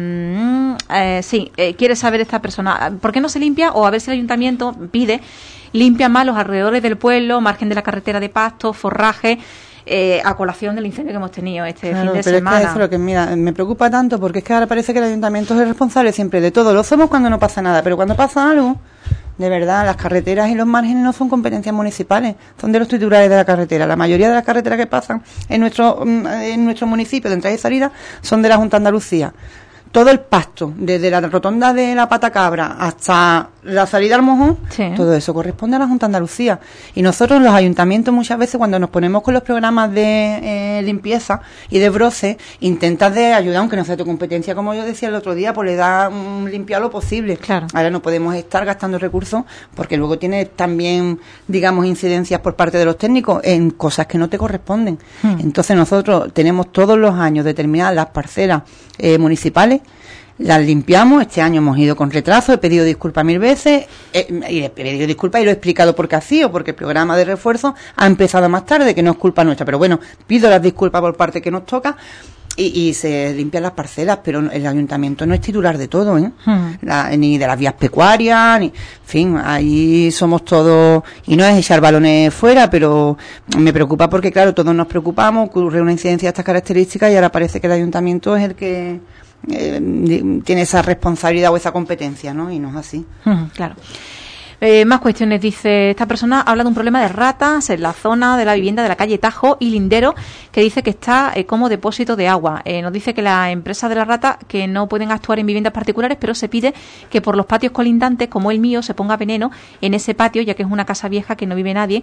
Quiere saber esta persona, ¿por qué no se limpia? O a ver si el ayuntamiento limpia más los alrededores del pueblo, margen de la carretera de pasto, forraje, a colación del incendio que hemos tenido este fin de semana. Es que eso es lo que me preocupa tanto, porque es que ahora parece que el ayuntamiento es el responsable siempre de todo. Lo somos cuando no pasa nada, pero cuando pasa algo, de verdad, las carreteras y los márgenes no son competencias municipales, son de los titulares de la carretera. La mayoría de las carreteras que pasan en nuestro municipio de entrada y salida son de la Junta de Andalucía. Todo el pasto, desde la rotonda de la Patacabra hasta la salida al Mojón, todo eso corresponde a la Junta de Andalucía. Y nosotros, los ayuntamientos, muchas veces cuando nos ponemos con los programas de limpieza y de broce, intentas de ayudar, aunque no sea tu competencia, como yo decía el otro día, pues le da limpiar lo posible. Claro. Ahora no podemos estar gastando recursos porque luego tiene también, digamos, incidencias por parte de los técnicos en cosas que no te corresponden. Entonces nosotros tenemos todos los años determinadas las parcelas municipales, las limpiamos. Este año hemos ido con retraso, he pedido disculpas 1000 veces, y he pedido disculpas y lo he explicado por qué ha sido, porque el programa de refuerzo ha empezado más tarde, que no es culpa nuestra, pero bueno, pido las disculpas por parte que nos toca. Y se limpian las parcelas, pero el ayuntamiento no es titular de todo, ni de las vías pecuarias, en fin, ahí somos todos, y no es echar balones fuera, pero me preocupa porque, claro, todos nos preocupamos, ocurre una incidencia de estas características y ahora parece que el ayuntamiento es el que tiene esa responsabilidad o esa competencia, ¿no? Y no es así. Claro. Más cuestiones, dice, esta persona habla de un problema de ratas en la zona de la vivienda de la calle Tajo y Lindero, que dice que está como depósito de agua. Nos dice que la empresa de la rata, que no pueden actuar en viviendas particulares, pero se pide que por los patios colindantes, como el mío, se ponga veneno en ese patio, ya que es una casa vieja que no vive nadie,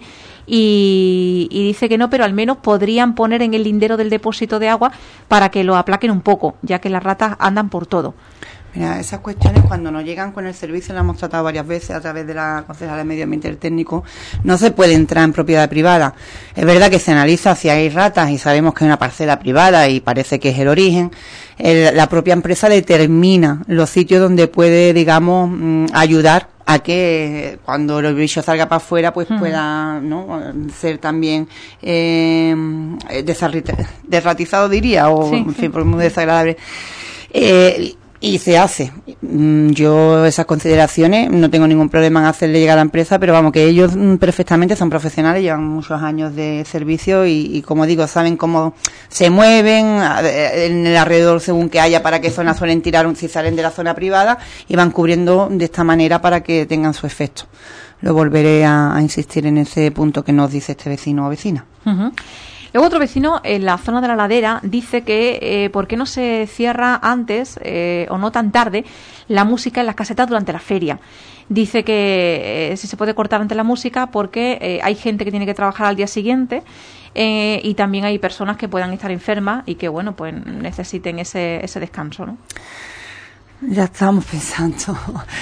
y dice que no, pero al menos podrían poner en el lindero del depósito de agua para que lo aplaquen un poco, ya que las ratas andan por todo. Mira, esas cuestiones cuando nos llegan con el servicio, las hemos tratado varias veces a través de la Concejala de Medio Ambiente y el Técnico, no se puede entrar en propiedad privada. Es verdad que se analiza si hay ratas y sabemos que hay una parcela privada y parece que es el origen. La propia empresa determina los sitios donde puede, digamos, ayudar a que cuando el bicho salga para afuera pues pueda, ¿no?, ser también desratizado, diría, o sí, en fin, por muy desagradable. Y se hace. Yo esas consideraciones no tengo ningún problema en hacerle llegar a la empresa, pero vamos, que ellos perfectamente son profesionales, llevan muchos años de servicio y como digo, saben cómo se mueven en el alrededor según que haya, para qué zona suelen tirar si salen de la zona privada, y van cubriendo de esta manera para que tengan su efecto. Lo volveré a insistir en ese punto que nos dice este vecino o vecina. Uh-huh. Luego otro vecino en la zona de la ladera dice que ¿por qué no se cierra antes o no tan tarde la música en las casetas durante la feria? Dice que si se puede cortar antes la música porque hay gente que tiene que trabajar al día siguiente y también hay personas que puedan estar enfermas y que, bueno, pues necesiten ese descanso, ¿no? Ya estamos pensando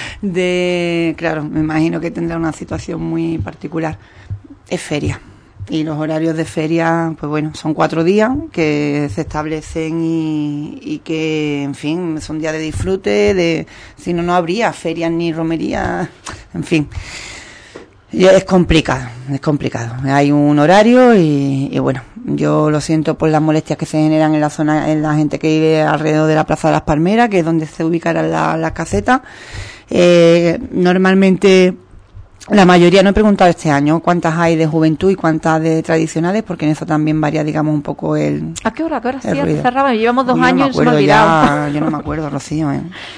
claro, me imagino que tendrá una situación muy particular. Es feria. Y los horarios de feria, pues bueno, son 4 días que se establecen y que, en fin, son días de disfrute, si no, no habría ferias ni romerías, en fin. Y es complicado. Hay un horario y bueno, yo lo siento por las molestias que se generan en la zona, en la gente que vive alrededor de la Plaza de las Palmeras, que es donde se ubicarán las casetas. Normalmente, la mayoría, no he preguntado este año cuántas hay de juventud y cuántas de tradicionales, porque en eso también varía, digamos, un poco el... ¿A qué hora cerraba? Llevamos 2 años y se me ha olvidado. Yo no me acuerdo, Rocío,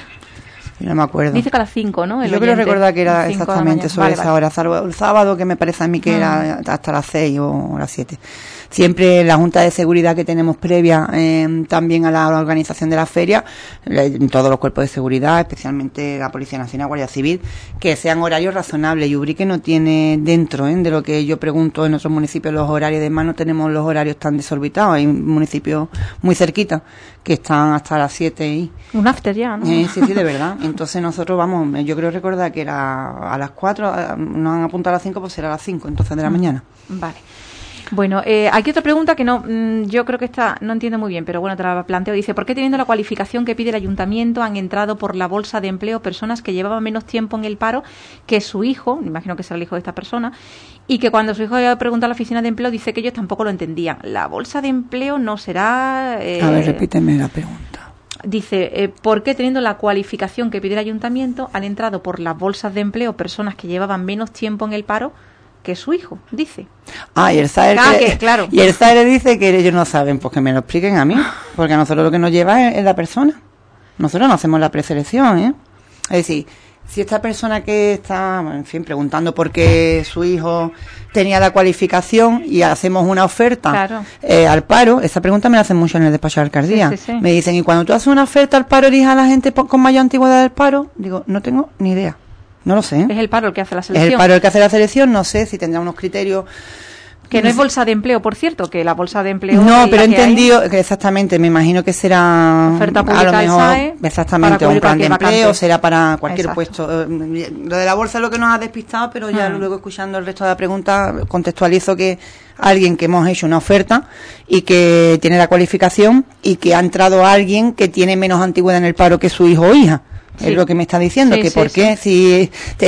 Yo no me acuerdo. Dice que a las 5, ¿no? Yo creo recordar que era exactamente sobre esa hora, salvo el sábado, que me parece a mí que era hasta las 6 o las 7. Siempre la Junta de Seguridad que tenemos previa también a la organización de la feria, todos los cuerpos de seguridad, especialmente la Policía Nacional, Guardia Civil, que sean horarios razonables. Y Ubrique no tiene dentro de lo que yo pregunto en otros municipios los horarios, además no tenemos los horarios tan desorbitados. Hay municipios muy cerquita que están hasta las 7 y... Un after ya, ¿no? Sí, de verdad. Entonces nosotros vamos, yo creo recordar que era a las 4, nos han apuntado a las 5, pues será a las 5, entonces de la mañana. Vale. Bueno, aquí otra pregunta que no, yo creo que esta no entiendo muy bien, pero bueno, te la planteo. Dice, ¿por qué teniendo la cualificación que pide el ayuntamiento han entrado por la bolsa de empleo personas que llevaban menos tiempo en el paro que su hijo, me imagino que será el hijo de esta persona, y que cuando su hijo había preguntado a la oficina de empleo dice que ellos tampoco lo entendían? ¿La bolsa de empleo no será...? A ver, repíteme la pregunta. Dice, ¿por qué teniendo la cualificación que pide el ayuntamiento han entrado por las bolsas de empleo personas que llevaban menos tiempo en el paro que su hijo? Dice. Y el SAER claro. Y el SAER dice que ellos no saben, pues que me lo expliquen a mí, porque a nosotros lo que nos lleva es la persona. Nosotros no hacemos la preselección, Es decir, si esta persona que está, en fin, preguntando por qué su hijo tenía la cualificación y hacemos una oferta al paro, esa pregunta me la hacen mucho en el despacho de la alcaldía. Sí. Me dicen, ¿y cuando tú haces una oferta al paro eliges a la gente con mayor antigüedad del paro? Digo, no tengo ni idea. No lo sé. Es el paro el que hace la selección. Es el paro el que hace la selección, no sé si tendrá unos criterios. Que no es bolsa de empleo, por cierto, que la bolsa de empleo... No, pero he entendido que exactamente, me imagino que será... Oferta pública, a lo mejor, SAE, exactamente, un plan de empleo, vacante. Será para cualquier puesto. Lo de la bolsa es lo que nos ha despistado, pero ya luego escuchando el resto de la pregunta, contextualizo que alguien que hemos hecho una oferta y que tiene la cualificación y que ha entrado alguien que tiene menos antigüedad en el paro que su hijo o hija. Sí. Es lo que me está diciendo, que por qué si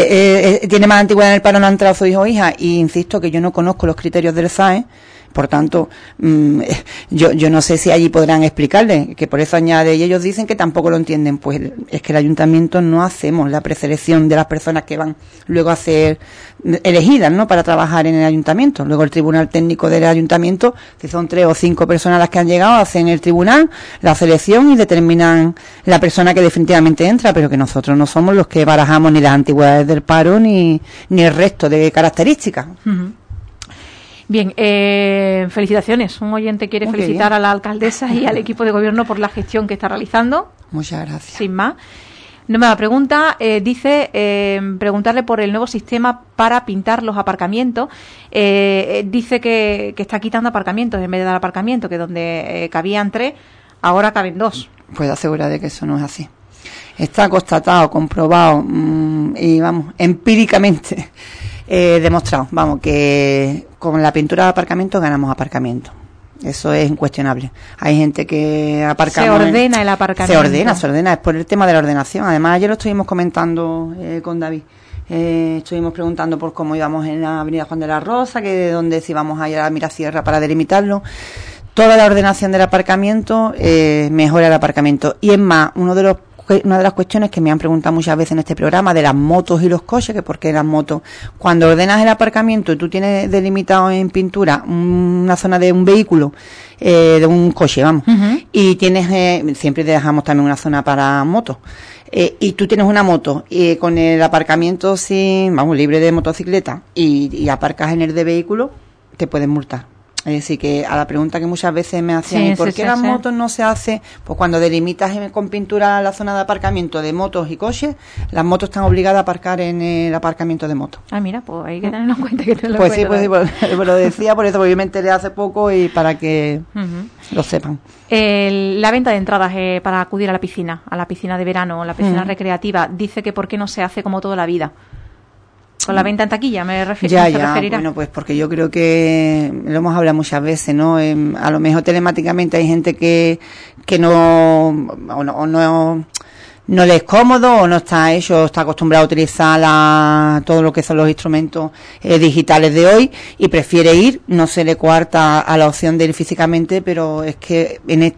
tiene más antigüedad en el paro no ha entrado su hijo o hija. Y insisto que yo no conozco los criterios del SAE, por tanto yo no sé si allí podrán explicarle, que por eso añade, y ellos dicen que tampoco lo entienden. Pues es que el ayuntamiento no hacemos la preselección de las personas que van luego a ser elegidas, ¿no?, para trabajar en el ayuntamiento. Luego el tribunal técnico del ayuntamiento, si son 3 o 5 personas las que han llegado, hacen el tribunal la selección y determinan la persona que definitivamente entra, pero que nosotros no somos los que barajamos ni las antigüedades del paro ni el resto de características. Uh-huh. Bien, felicitaciones. Un oyente quiere felicitar a la alcaldesa y al equipo de gobierno por la gestión que está realizando. Muchas gracias. Sin más. Nueva pregunta, dice preguntarle por el nuevo sistema para pintar los aparcamientos. Dice que está quitando aparcamientos en vez de dar aparcamiento, que donde cabían 3, ahora caben 2. Puedo asegurar de que eso no es así. Está constatado, comprobado y vamos, empíricamente demostrado, vamos, que con la pintura de aparcamiento ganamos aparcamiento. Eso es incuestionable. Hay gente que aparca. Se ordena el aparcamiento. Se ordena, es por el tema de la ordenación. Además, ayer lo estuvimos comentando con David. Estuvimos preguntando por cómo íbamos en la avenida Juan de la Rosa, que de dónde si íbamos a ir a Mirasierra para delimitarlo. Toda la ordenación del aparcamiento mejora el aparcamiento. Y es más, una de las cuestiones que me han preguntado muchas veces en este programa de las motos y los coches, que por qué las motos. Cuando ordenas el aparcamiento y tú tienes delimitado en pintura una zona de un vehículo, de un coche, vamos, y tienes, siempre dejamos también una zona para motos, y tú tienes una moto con el aparcamiento libre de motocicleta y aparcas en el de vehículo, te pueden multar. Es decir, que a la pregunta que muchas veces me hacían, ¿y por qué las motos no se hace? Pues cuando delimitas con pintura la zona de aparcamiento de motos y coches, las motos están obligadas a aparcar en el aparcamiento de motos. Ah, mira, pues hay que tenerlo en cuenta que te lo Pues sí, lo decía por eso, porque yo me enteré hace poco y para que lo sepan. La venta de entradas para acudir a la piscina de verano, la piscina recreativa, dice que por qué no se hace como toda la vida. Con la venta en taquilla, me referirá. Bueno, pues porque yo creo que lo hemos hablado muchas veces, ¿no? A lo mejor telemáticamente hay gente que no le es cómodo o no está acostumbrado a utilizar todo lo que son los instrumentos digitales de hoy y prefiere ir, no se le coarta a la opción de ir físicamente, pero es que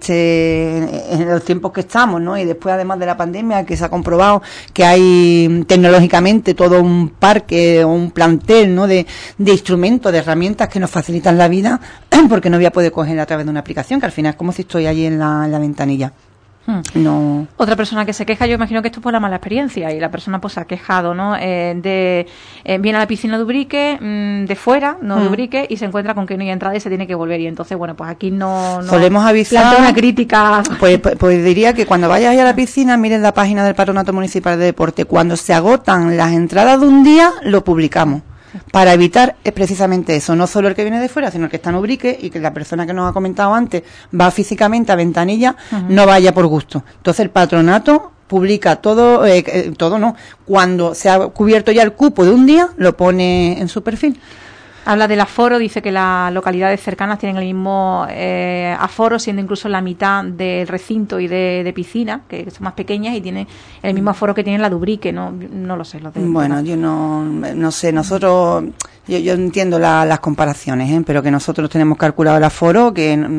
en los tiempos que estamos, ¿no? Y después además de la pandemia, que se ha comprobado que hay tecnológicamente todo un parque o un plantel, ¿no? De instrumentos, de herramientas que nos facilitan la vida, porque no voy a poder coger a través de una aplicación, que al final es como si estoy allí en la ventanilla. No. Otra persona que se queja, yo imagino que esto es por la mala experiencia y la persona pues se ha quejado, ¿no? Viene a la piscina de Ubrique, de fuera, no de Ubrique, y se encuentra con que no hay entrada y se tiene que volver, y entonces bueno, pues aquí no solemos avisar, planta una crítica. Pues diría que cuando vayas a la piscina miren la página del Patronato Municipal de Deporte. Cuando se agotan las entradas de un día lo publicamos. Para evitar es precisamente eso, no solo el que viene de fuera, sino el que está en Ubrique, y que la persona que nos ha comentado antes va físicamente a ventanilla, no vaya por gusto. Entonces el patronato publica todo, cuando se ha cubierto ya el cupo de un día, lo pone en su perfil. Habla del aforo, dice que las localidades cercanas tienen el mismo aforo, siendo incluso la mitad del recinto y de piscina, que son más pequeñas, y tienen el mismo aforo que tiene la de Ubrique, no lo sé. Bueno, yo no sé, nosotros, yo entiendo las comparaciones, pero que nosotros tenemos calculado el aforo,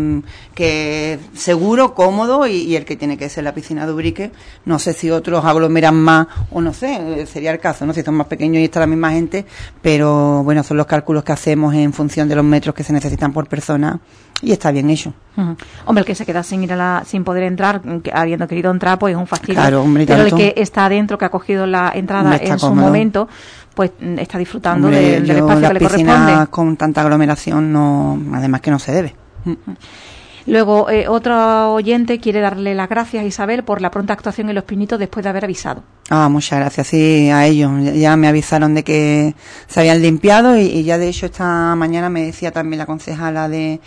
que seguro, cómodo, y el que tiene que ser la piscina de Ubrique. No sé si otros aglomeran más, o no sé, sería el caso, ¿no? Si son más pequeños y está la misma gente, pero bueno, son los cálculos que hacemos en función de los metros que se necesitan por persona, y está bien hecho. Hombre, el que se queda sin poder entrar, habiendo querido entrar, pues es un fastidio. Claro, hombre, pero el que está adentro, que ha cogido la entrada en su momento, pues está disfrutando del espacio que le corresponde. Con tanta aglomeración, además que no se debe. Luego, otro oyente quiere darle las gracias a Isabel por la pronta actuación en Los Pinitos después de haber avisado. Muchas gracias, sí, a ellos. Ya me avisaron de que se habían limpiado y ya de hecho esta mañana me decía también la concejala de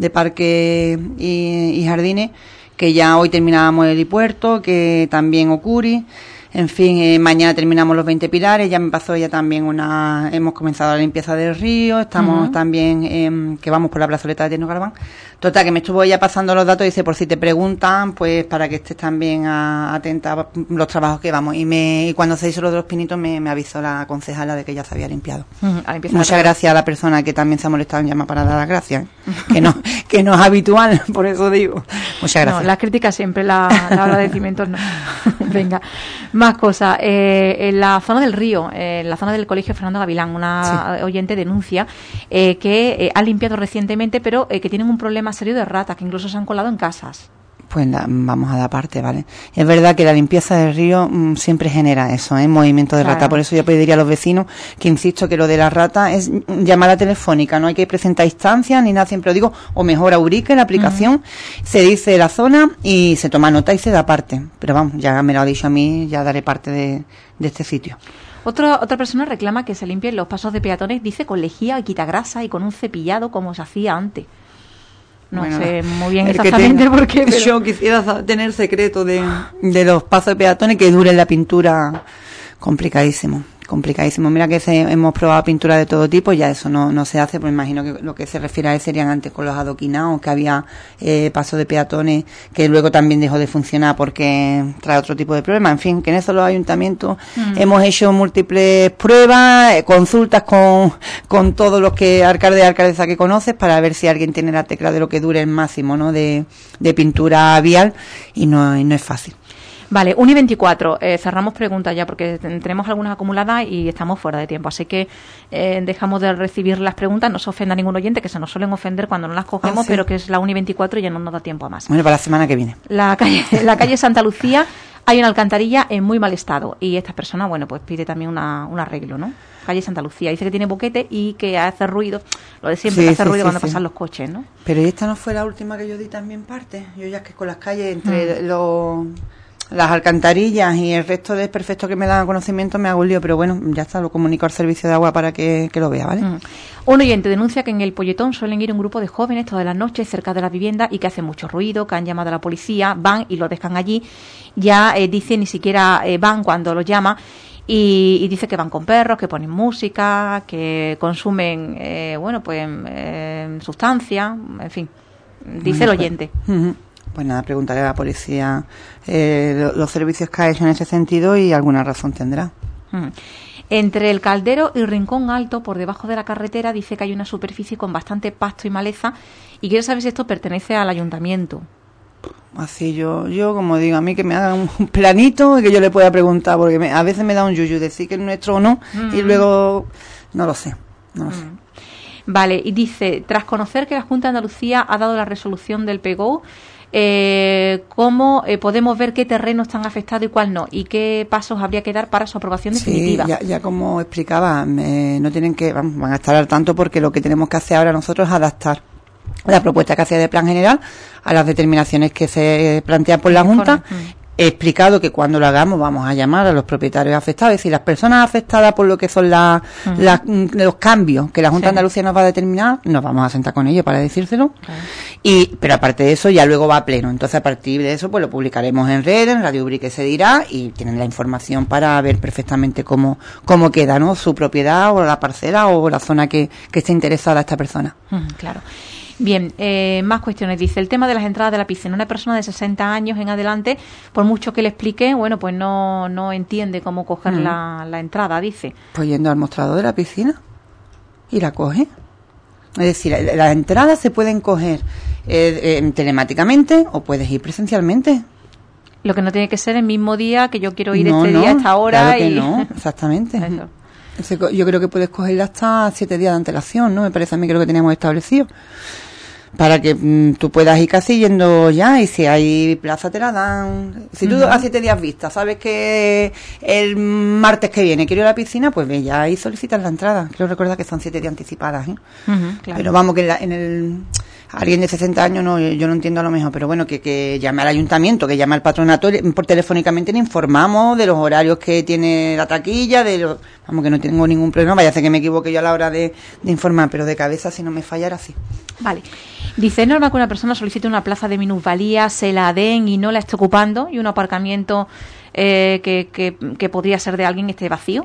Parque y Jardines que ya hoy terminábamos el helipuerto, que también Ocuri. En fin, mañana terminamos los 20 pilares, ya me pasó ya también hemos comenzado la limpieza del río, estamos también, que vamos por la plazoleta de Tierno Galván. Total, que me estuvo ya pasando los datos, dice, por si te preguntan, pues para que estés también atenta a los trabajos que vamos. Y cuando se hizo lo de Los Pinitos me avisó la concejala de que ya se había limpiado. Muchas gracias a la persona que también se ha molestado en llamar para dar las gracias, que no es habitual, por eso digo. Muchas gracias. No, las críticas siempre, la agradecimientos no. Venga. Más cosas. En la zona del río, en la zona del Colegio Fernando Gavilán, una oyente denuncia que ha limpiado recientemente, pero que tienen un problema serio de ratas, que incluso se han colado en casas. Pues vamos a dar parte, ¿vale? Es verdad que la limpieza del río siempre genera eso, movimiento de rata. Por eso yo pediría a los vecinos que insisto que lo de la rata es llamada telefónica, no hay que presentar instancias ni nada, siempre lo digo, o mejor a Ubrique, la aplicación, se dice la zona y se toma nota y se da parte. Pero vamos, ya me lo ha dicho a mí, ya daré parte de este sitio. Otra persona reclama que se limpien los pasos de peatones, dice con lejía y quitagrasa y con un cepillado como se hacía antes. No bueno, sé muy bien exactamente por qué. Pero... Yo quisiera tener secreto de los pasos de peatones que duren la pintura. Complicadísimo. Mira que hemos probado pintura de todo tipo, ya eso no se hace, pues imagino que lo que se refiere a él serían antes con los adoquinados, que había pasos de peatones, que luego también dejó de funcionar porque trae otro tipo de problemas. En fin, que en eso los ayuntamientos hemos hecho múltiples pruebas, consultas con todos los alcaldes y alcaldesas que conoces para ver si alguien tiene la tecla de lo que dure el máximo, ¿no? de pintura vial, y no es fácil. Vale, 1:24, cerramos preguntas ya porque tenemos algunas acumuladas y estamos fuera de tiempo, así que dejamos de recibir las preguntas, no se ofenda a ningún oyente, que se nos suelen ofender cuando no las cogemos, sí. Pero que es la 1:24 y ya no nos da tiempo a más. Bueno, para la semana que viene. La calle Santa Lucía hay una alcantarilla en muy mal estado y esta persona, bueno, pues pide también un arreglo, ¿no? Calle Santa Lucía, dice que tiene boquete y que hace ruido, lo de siempre, que hace ruido cuando pasan los coches, ¿no? Pero esta no fue la última que yo di también parte, yo ya que con las calles entre las alcantarillas y el resto de desperfectos que me dan conocimiento me hago un lío, pero bueno, ya está, lo comunico al servicio de agua para que lo vea, ¿vale? Un oyente denuncia que en el Polletón suelen ir un grupo de jóvenes todas las noches cerca de la vivienda y que hacen mucho ruido, que han llamado a la policía, van y lo dejan allí, ya dice ni siquiera van cuando los llama. Y dice que van con perros, que ponen música, que consumen, sustancias, en fin, dice el oyente. Pues nada, preguntaré a la policía los servicios que ha hecho en ese sentido y alguna razón tendrá. Entre el Caldero y Rincón Alto, por debajo de la carretera, dice que hay una superficie con bastante pasto y maleza y quiere saber si esto pertenece al ayuntamiento. Así yo como digo, a mí que me hagan un planito y que yo le pueda preguntar, porque a veces me da un yuyu decir que es nuestro o no, y luego no lo sé. Vale, y dice, tras conocer que la Junta de Andalucía ha dado la resolución del PGO, ¿cómo podemos ver qué terrenos están afectados y cuál no? ¿Y qué pasos habría que dar para su aprobación definitiva? Sí, ya como explicaba, no tienen que, van a estar al tanto, porque lo que tenemos que hacer ahora nosotros es adaptar la propuesta que hacía de plan general a las determinaciones que se plantean por la Junta. He explicado que cuando lo hagamos vamos a llamar a los propietarios afectados, es decir, las personas afectadas por lo que son los cambios que la Junta de Andalucía nos va a determinar, nos vamos a sentar con ellos para decírselo. Pero aparte de eso ya luego va a pleno. Entonces a partir de eso pues lo publicaremos en red, en Radio Ubrique se dirá, y tienen la información para ver perfectamente cómo queda, ¿no? Su propiedad o la parcela o la zona que esté interesada a esta persona. Claro. Bien, más cuestiones. Dice, el tema de las entradas de la piscina. Una persona de 60 años en adelante, por mucho que le explique, bueno, pues no entiende cómo coger la entrada, dice. Pues yendo al mostrador de la piscina y la coge. Es decir, las entradas se pueden coger telemáticamente o puedes ir presencialmente. Lo que no tiene que ser el mismo día que yo quiero ir día a esta hora. Claro que no, exactamente. Eso. Yo creo que puedes cogerla hasta 7 días de antelación, ¿no? Me parece a mí que lo que teníamos establecido. Para que tú puedas ir casi yendo ya, y si hay plaza te la dan. Si tú a 7 días vista sabes que el martes que viene quiero ir a la piscina, pues ve ya y solicitas la entrada. Creo recordar que son 7 días anticipadas, ¿eh? Claro. Pero vamos, que alguien de 60 años yo no entiendo a lo mejor, pero bueno, que llame al ayuntamiento, que llame al patronato, por telefónicamente le informamos de los horarios que tiene la taquilla, vamos, que no tengo ningún problema, vaya a ser que me equivoque yo a la hora de informar, pero de cabeza, si no me fallara, sí. Vale. Dice, es normal que una persona solicite una plaza de minusvalía, se la den y no la esté ocupando, y un aparcamiento que podría ser de alguien esté vacío.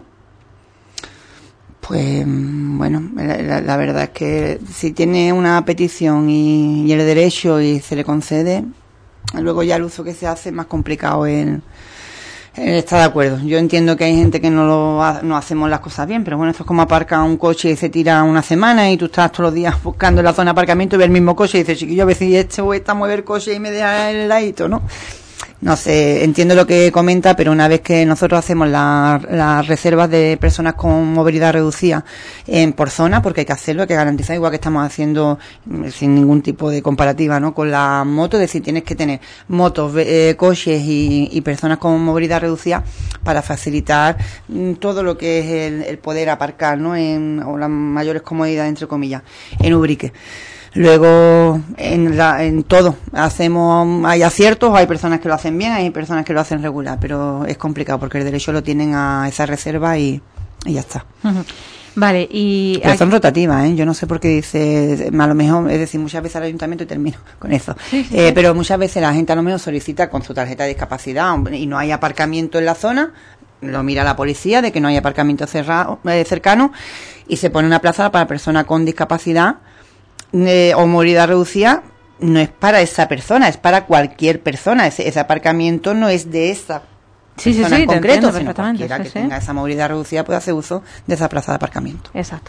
Pues bueno, la verdad es que si tiene una petición y el derecho y se le concede, luego ya el uso que se hace es más complicado el estar de acuerdo. Yo entiendo que hay gente que no hacemos las cosas bien, pero bueno, esto es como aparcar un coche y se tira una semana y tú estás todos los días buscando en la zona de aparcamiento y ves el mismo coche y dices, chiquillo, a ver si este o esta mueve el coche y me deja el ladito, ¿no? No sé, entiendo lo que comenta, pero una vez que nosotros hacemos las reservas de personas con movilidad reducida por zona, porque hay que hacerlo, hay que garantizar, igual que estamos haciendo sin ningún tipo de comparativa, ¿no? Con la moto, es decir, tienes que tener motos, coches y personas con movilidad reducida para facilitar todo lo que es el poder aparcar, ¿no? O las mayores comodidades, entre comillas, en Ubrique. Luego, en todo, hay aciertos, hay personas que lo hacen bien, hay personas que lo hacen regular, pero es complicado porque el derecho lo tienen a esa reserva y y ya está. Vale, y... Pero son rotativas, ¿eh? Yo no sé por qué dice, a lo mejor, es decir, muchas veces al ayuntamiento, y termino con eso, pero muchas veces la gente a lo mejor solicita con su tarjeta de discapacidad y no hay aparcamiento en la zona, lo mira la policía de que no hay aparcamiento cercano y se pone una plaza para persona con discapacidad o movilidad reducida. No es para esa persona, es para cualquier persona. Ese aparcamiento no es de esa persona en concreto, sino cualquiera que tenga esa movilidad reducida puede hacer uso de esa plaza de aparcamiento. Exacto.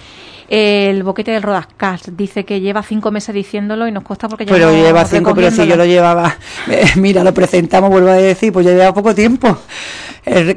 El boquete del Rodascast dice que lleva 5 meses diciéndolo y nos cuesta porque pero lleva 5, pero si yo lo llevaba, mira, lo presentamos, vuelvo a decir, pues ya lleva poco tiempo. El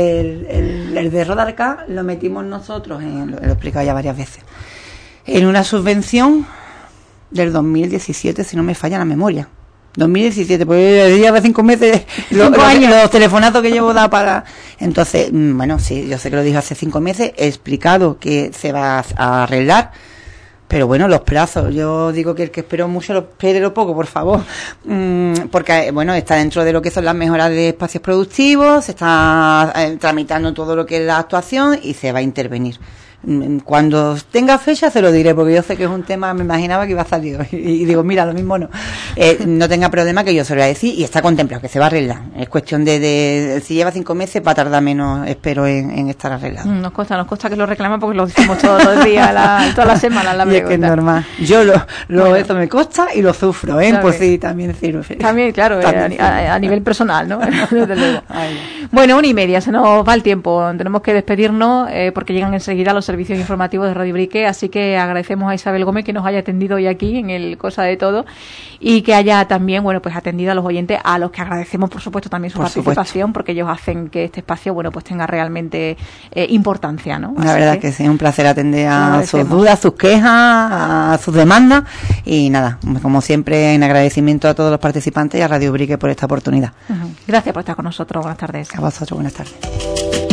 de Rodascast lo metimos nosotros, lo he explicado ya varias veces, en una subvención del 2017, si no me falla la memoria. 2017, pues lleva 5 meses, los telefonazos que llevo da para... Entonces, bueno, sí, yo sé que lo dije hace 5 meses, he explicado que se va a arreglar, pero bueno, los plazos, yo digo que el que esperó mucho, lo espere lo poco, por favor, porque, bueno, está dentro de lo que son las mejoras de espacios productivos, se está tramitando todo lo que es la actuación y se va a intervenir. Cuando tenga fecha se lo diré, porque yo sé que es un tema, me imaginaba que iba a salir y digo, mira, lo mismo no tenga problema, que yo se lo voy a decir y está contemplado, que se va a arreglar. Es cuestión de si lleva 5 meses va a tardar menos, espero, en estar arreglado. Nos cuesta que lo reclame porque lo decimos todos los días, todas las semanas la pregunta. Y es que es normal, yo eso me consta y lo sufro, pues sí, también sirve. También, claro, a nivel personal, ¿no? Desde luego. Bueno, 1:30, se nos va el tiempo, tenemos que despedirnos porque llegan enseguida los servicios informativos de Radio Ubrique, así que agradecemos a Isabel Gómez que nos haya atendido hoy aquí en el Cosa de Todo y que haya también, bueno, pues atendido a los oyentes, a los que agradecemos por supuesto también su participación, porque ellos hacen que este espacio, bueno, pues tenga realmente importancia, ¿no? La verdad que sí, es un placer atender a sus dudas, sus quejas, a sus demandas y nada, como siempre, en agradecimiento a todos los participantes y a Radio Ubrique por esta oportunidad. Gracias por estar con nosotros, buenas tardes. A vosotros, buenas tardes.